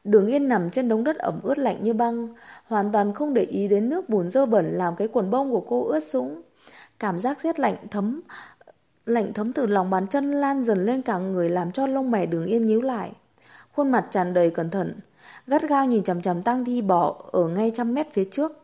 S1: Đường Yên nằm trên đống đất ẩm ướt lạnh như băng, hoàn toàn không để ý đến nước bùn dơ bẩn làm cái quần bông của cô ướt sũng. Cảm giác rét lạnh thấm từ lòng bàn chân lan dần lên cả người, làm cho lông mày Đường Yên nhíu lại. Khuôn mặt tràn đầy cẩn thận, gắt gao nhìn chằm chằm tang thi bò ở ngay 100 mét phía trước.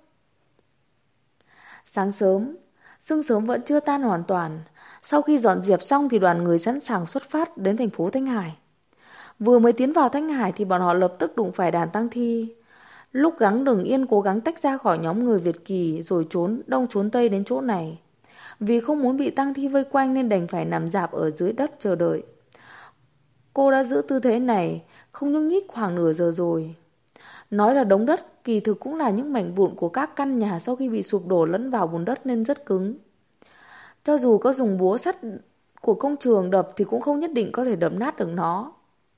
S1: Sáng sớm, sương sớm vẫn chưa tan hoàn toàn. Sau khi dọn dẹp xong thì đoàn người sẵn sàng xuất phát đến thành phố Thanh Hải. Vừa mới tiến vào Thanh Hải thì bọn họ lập tức đụng phải đàn tang thi. Lúc Đường Yên cố gắng tách ra khỏi nhóm người Việt Kỳ rồi trốn đông trốn tây đến chỗ này. Vì không muốn bị tang thi vây quanh nên đành phải nằm rạp ở dưới đất chờ đợi. Cô đã giữ tư thế này không nhúc nhích khoảng nửa giờ rồi. Nói là đống đất, kỳ thực cũng là những mảnh vụn của các căn nhà sau khi bị sụp đổ lẫn vào bùn đất nên rất cứng. Cho dù có dùng búa sắt của công trường đập thì cũng không nhất định có thể đập nát được nó.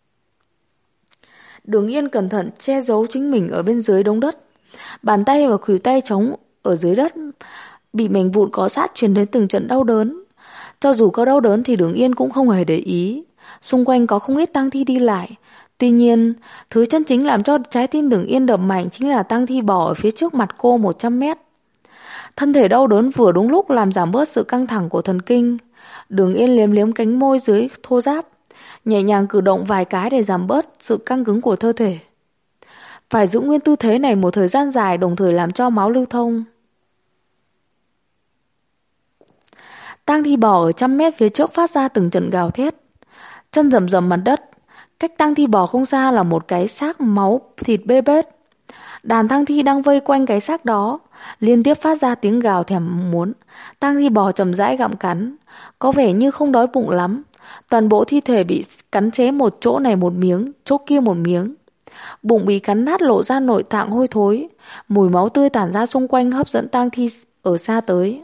S1: Đường Yên cẩn thận che giấu chính mình ở bên dưới đống đất. Bàn tay và khuỷu tay trống ở dưới đất bị mảnh vụn cọ sát truyền đến từng trận đau đớn. Cho dù có đau đớn thì Đường Yên cũng không hề để ý. Xung quanh có không ít tang thi đi lại. Tuy nhiên, thứ chân chính làm cho trái tim Đường Yên đập mạnh chính là tang thi bò ở phía trước mặt cô 100 mét. Thân thể đau đớn vừa đúng lúc làm giảm bớt sự căng thẳng của thần kinh. Đường Yên liếm liếm cánh môi dưới thô ráp, nhẹ nhàng cử động vài cái để giảm bớt sự căng cứng của cơ thể. Phải giữ nguyên tư thế này một thời gian dài, đồng thời làm cho máu lưu thông. Tang thi bò ở 100 mét phía trước phát ra từng trận gào thét, chân rầm rầm mặt đất. Cách tang thi bò không xa là một cái xác máu thịt bê bết. Đàn tang thi đang vây quanh cái xác đó liên tiếp phát ra tiếng gào thèm muốn. Tang thi bò chậm rãi gặm cắn, có vẻ như không đói bụng lắm. Toàn bộ thi thể bị cắn xé, một chỗ này một miếng, chỗ kia một miếng. Bụng bị cắn nát lộ ra nội tạng hôi thối. Mùi máu tươi tản ra xung quanh hấp dẫn tang thi ở xa tới.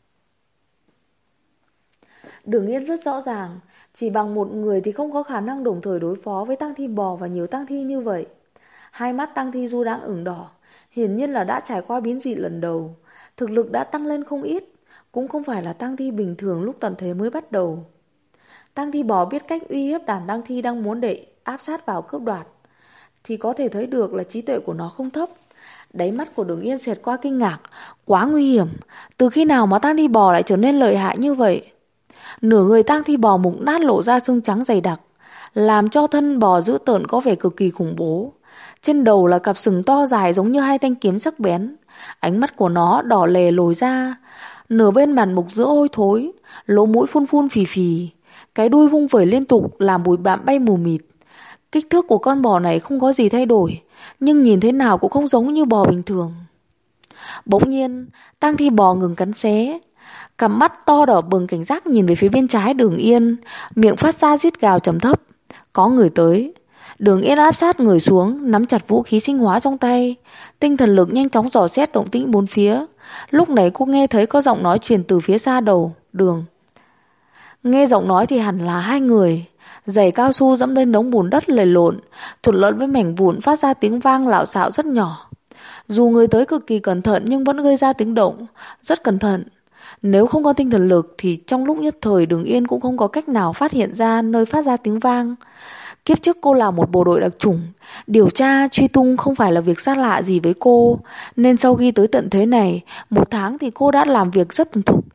S1: Đường Yên rất rõ ràng, chỉ bằng một người thì không có khả năng đồng thời đối phó với tang thi bò và nhiều tang thi như vậy. Hai mắt tang thi Du đang ửng đỏ, hiển nhiên là đã trải qua biến dị lần đầu. Thực lực đã tăng lên không ít, cũng không phải là tang thi bình thường lúc tận thế mới bắt đầu. Tang thi bò biết cách uy hiếp đàn tang thi đang muốn để áp sát vào cướp đoạt, thì có thể thấy được là trí tuệ của nó không thấp. Đáy mắt của Đường Yên xẹt qua kinh ngạc. Quá nguy hiểm, từ khi nào mà tang thi bò lại trở nên lợi hại như vậy? Nửa người tang thi bò mục nát lộ ra xương trắng dày đặc, làm cho thân bò dữ tợn có vẻ cực kỳ khủng bố. Trên đầu là cặp sừng to dài giống như hai thanh kiếm sắc bén. Ánh mắt của nó đỏ lè lồi ra, nửa bên mặt mục giữa hôi thối, lỗ mũi phun phun phì phì. Cái đuôi vung vẩy liên tục làm bụi bặm bay mù mịt. Kích thước của con bò này không có gì thay đổi, nhưng nhìn thế nào cũng không giống như bò bình thường. Bỗng nhiên, tang thi bò ngừng cắn xé, cặp mắt to đỏ bừng cảnh giác nhìn về phía bên trái Đường Yên, miệng phát ra rít gào trầm thấp. Có người tới. Đường Yên áp sát người xuống, nắm chặt vũ khí sinh hóa trong tay, tinh thần lực nhanh chóng dò xét động tĩnh bốn phía. Lúc này cô nghe thấy có giọng nói truyền từ phía xa đầu đường. Nghe giọng nói thì hẳn là hai người. Giày cao su dẫm lên đống bùn đất lầy lộn, trộn lẫn với mảnh vụn phát ra tiếng vang lạo xạo rất nhỏ. Dù người tới cực kỳ cẩn thận nhưng vẫn gây ra tiếng động, rất cẩn thận. Nếu không có tinh thần lực thì trong lúc nhất thời Đường Yên cũng không có cách nào phát hiện ra nơi phát ra tiếng vang. Kiếp trước cô là một bộ đội đặc chủng, điều tra, truy tung không phải là việc xa lạ gì với cô, nên sau khi tới tận thế này, 1 tháng thì cô đã làm việc rất thuần thục.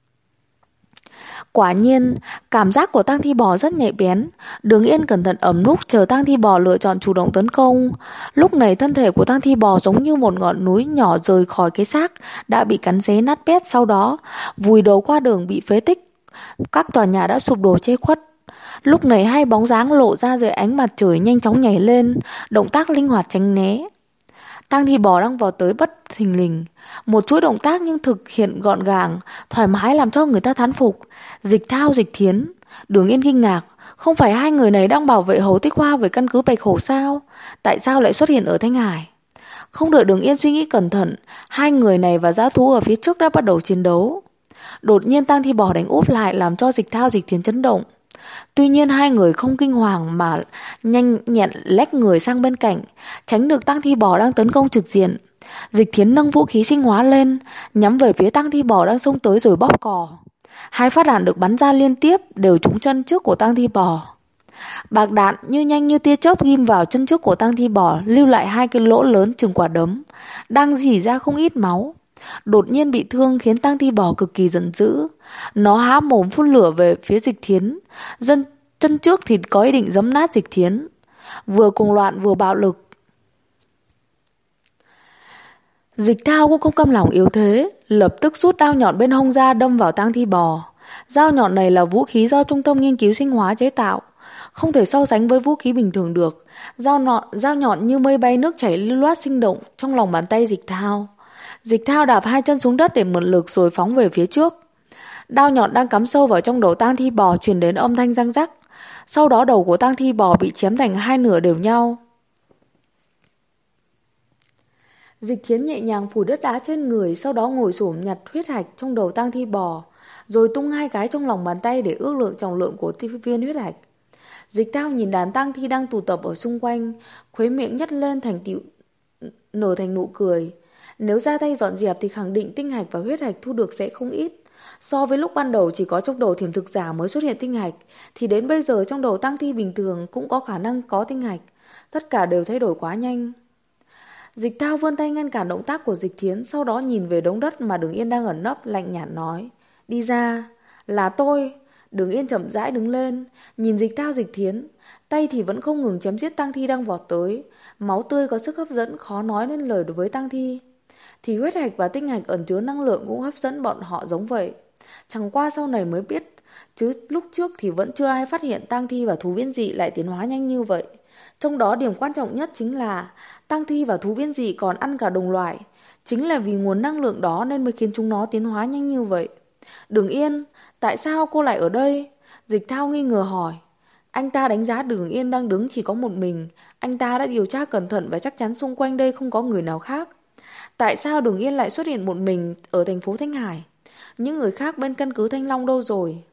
S1: Quả nhiên, cảm giác của tang thi bò rất nhạy bén. Đường Yên cẩn thận ẩm núp chờ tang thi bò lựa chọn chủ động tấn công. Lúc này thân thể của tang thi bò giống như một ngọn núi nhỏ rời khỏi cái xác đã bị cắn xé nát bét, sau đó vùi đầu qua đường bị phế tích. Các tòa nhà đã sụp đổ che khuất. Lúc này hai bóng dáng lộ ra dưới ánh mặt trời nhanh chóng nhảy lên, động tác linh hoạt tránh né. Tang thi bò đang vào tới bất thình lình, một chuỗi động tác nhưng thực hiện gọn gàng, thoải mái làm cho người ta thán phục. Dịch Thao, Dịch Thiến. Đường Yên kinh ngạc, không phải hai người này đang bảo vệ Hầu Tích Hoa với căn cứ Bạch Hổ sao? Tại sao lại xuất hiện ở Thanh Hải? Không đợi Đường Yên suy nghĩ cẩn thận, hai người này và dã thú ở phía trước đã bắt đầu chiến đấu. Đột nhiên tang thi bò đánh úp lại làm cho Dịch Thao, Dịch Thiến chấn động. Tuy nhiên hai người không kinh hoàng mà nhanh nhẹn lách người sang bên cạnh, tránh được tang thi bò đang tấn công trực diện. Dịch Thiến nâng vũ khí sinh hóa lên, nhắm về phía tang thi bò đang xông tới rồi bóp cò. 2 phát đạn được bắn ra liên tiếp đều trúng chân trước của tang thi bò. Bạc đạn như nhanh như tia chớp ghim vào chân trước của tang thi bò, lưu lại 2 cái lỗ lớn chừng quả đấm, đang rỉ ra không ít máu. Đột nhiên bị thương khiến tang thi bò cực kỳ giận dữ. Nó há mồm phun lửa về phía Dịch Thiến. Chân trước thì có ý định giẫm nát Dịch Thiến. Vừa cuồng loạn vừa bạo lực. Dịch Thao cũng không cam lòng yếu thế, lập tức rút đao nhọn bên hông ra đâm vào tang thi bò. Dao nhọn này là vũ khí do Trung tâm Nghiên cứu Sinh hóa chế tạo, không thể so sánh với vũ khí bình thường được. Dao nhọn như mây bay nước chảy lưu loát sinh động trong lòng bàn tay Dịch Thao. Dịch Thao đạp 2 chân xuống đất để mượn lực rồi phóng về phía trước. Đao nhọn đang cắm sâu vào trong đầu tang thi bò truyền đến âm thanh răng rắc. Sau đó đầu của tang thi bò bị chém thành 2 nửa đều nhau. Dịch Thiến nhẹ nhàng phủi đất đá trên người, sau đó ngồi xổm nhặt huyết hạch trong đầu tang thi bò, rồi tung 2 cái trong lòng bàn tay để ước lượng trọng lượng của viên huyết hạch. Dịch Thao nhìn đàn tang thi đang tụ tập ở xung quanh, khuấy miệng nhếch lên nở thành nụ cười. Nếu ra tay dọn dẹp thì khẳng định tinh hạch và huyết hạch thu được sẽ không ít. So với lúc ban đầu chỉ có trong đầu thiểm thực giả mới xuất hiện tinh hạch, thì đến bây giờ trong đầu tang thi bình thường cũng có khả năng có tinh hạch. Tất cả đều thay đổi quá nhanh. Dịch Thao vươn tay ngăn cản động tác của Dịch Thiến, sau đó nhìn về đống đất mà Đường Yên đang ẩn nấp, lạnh nhạt nói: "Đi ra." "Là tôi." Đường Yên chậm rãi đứng lên, nhìn Dịch Thao Dịch Thiến, tay thì vẫn không ngừng chém giết tang thi đang vọt tới. Máu tươi có sức hấp dẫn khó nói nên lời đối với tang thi. Thì huyết hạch và tinh hạch ẩn chứa năng lượng cũng hấp dẫn bọn họ giống vậy. Chẳng qua sau này mới biết, chứ lúc trước thì vẫn chưa ai phát hiện tang thi và thú biến dị lại tiến hóa nhanh như vậy. Trong đó điểm quan trọng nhất chính là tang thi và thú biến dị còn ăn cả đồng loại. Chính là vì nguồn năng lượng đó nên mới khiến chúng nó tiến hóa nhanh như vậy. Đường Yên, tại sao cô lại ở đây? Dịch Thao nghi ngờ hỏi. Anh ta đánh giá Đường Yên đang đứng chỉ có một mình. Anh ta đã điều tra cẩn thận và chắc chắn xung quanh đây không có người nào khác. Tại sao Đường Yên lại xuất hiện một mình ở thành phố Thanh Hải? Những người khác bên căn cứ Thanh Long đâu rồi?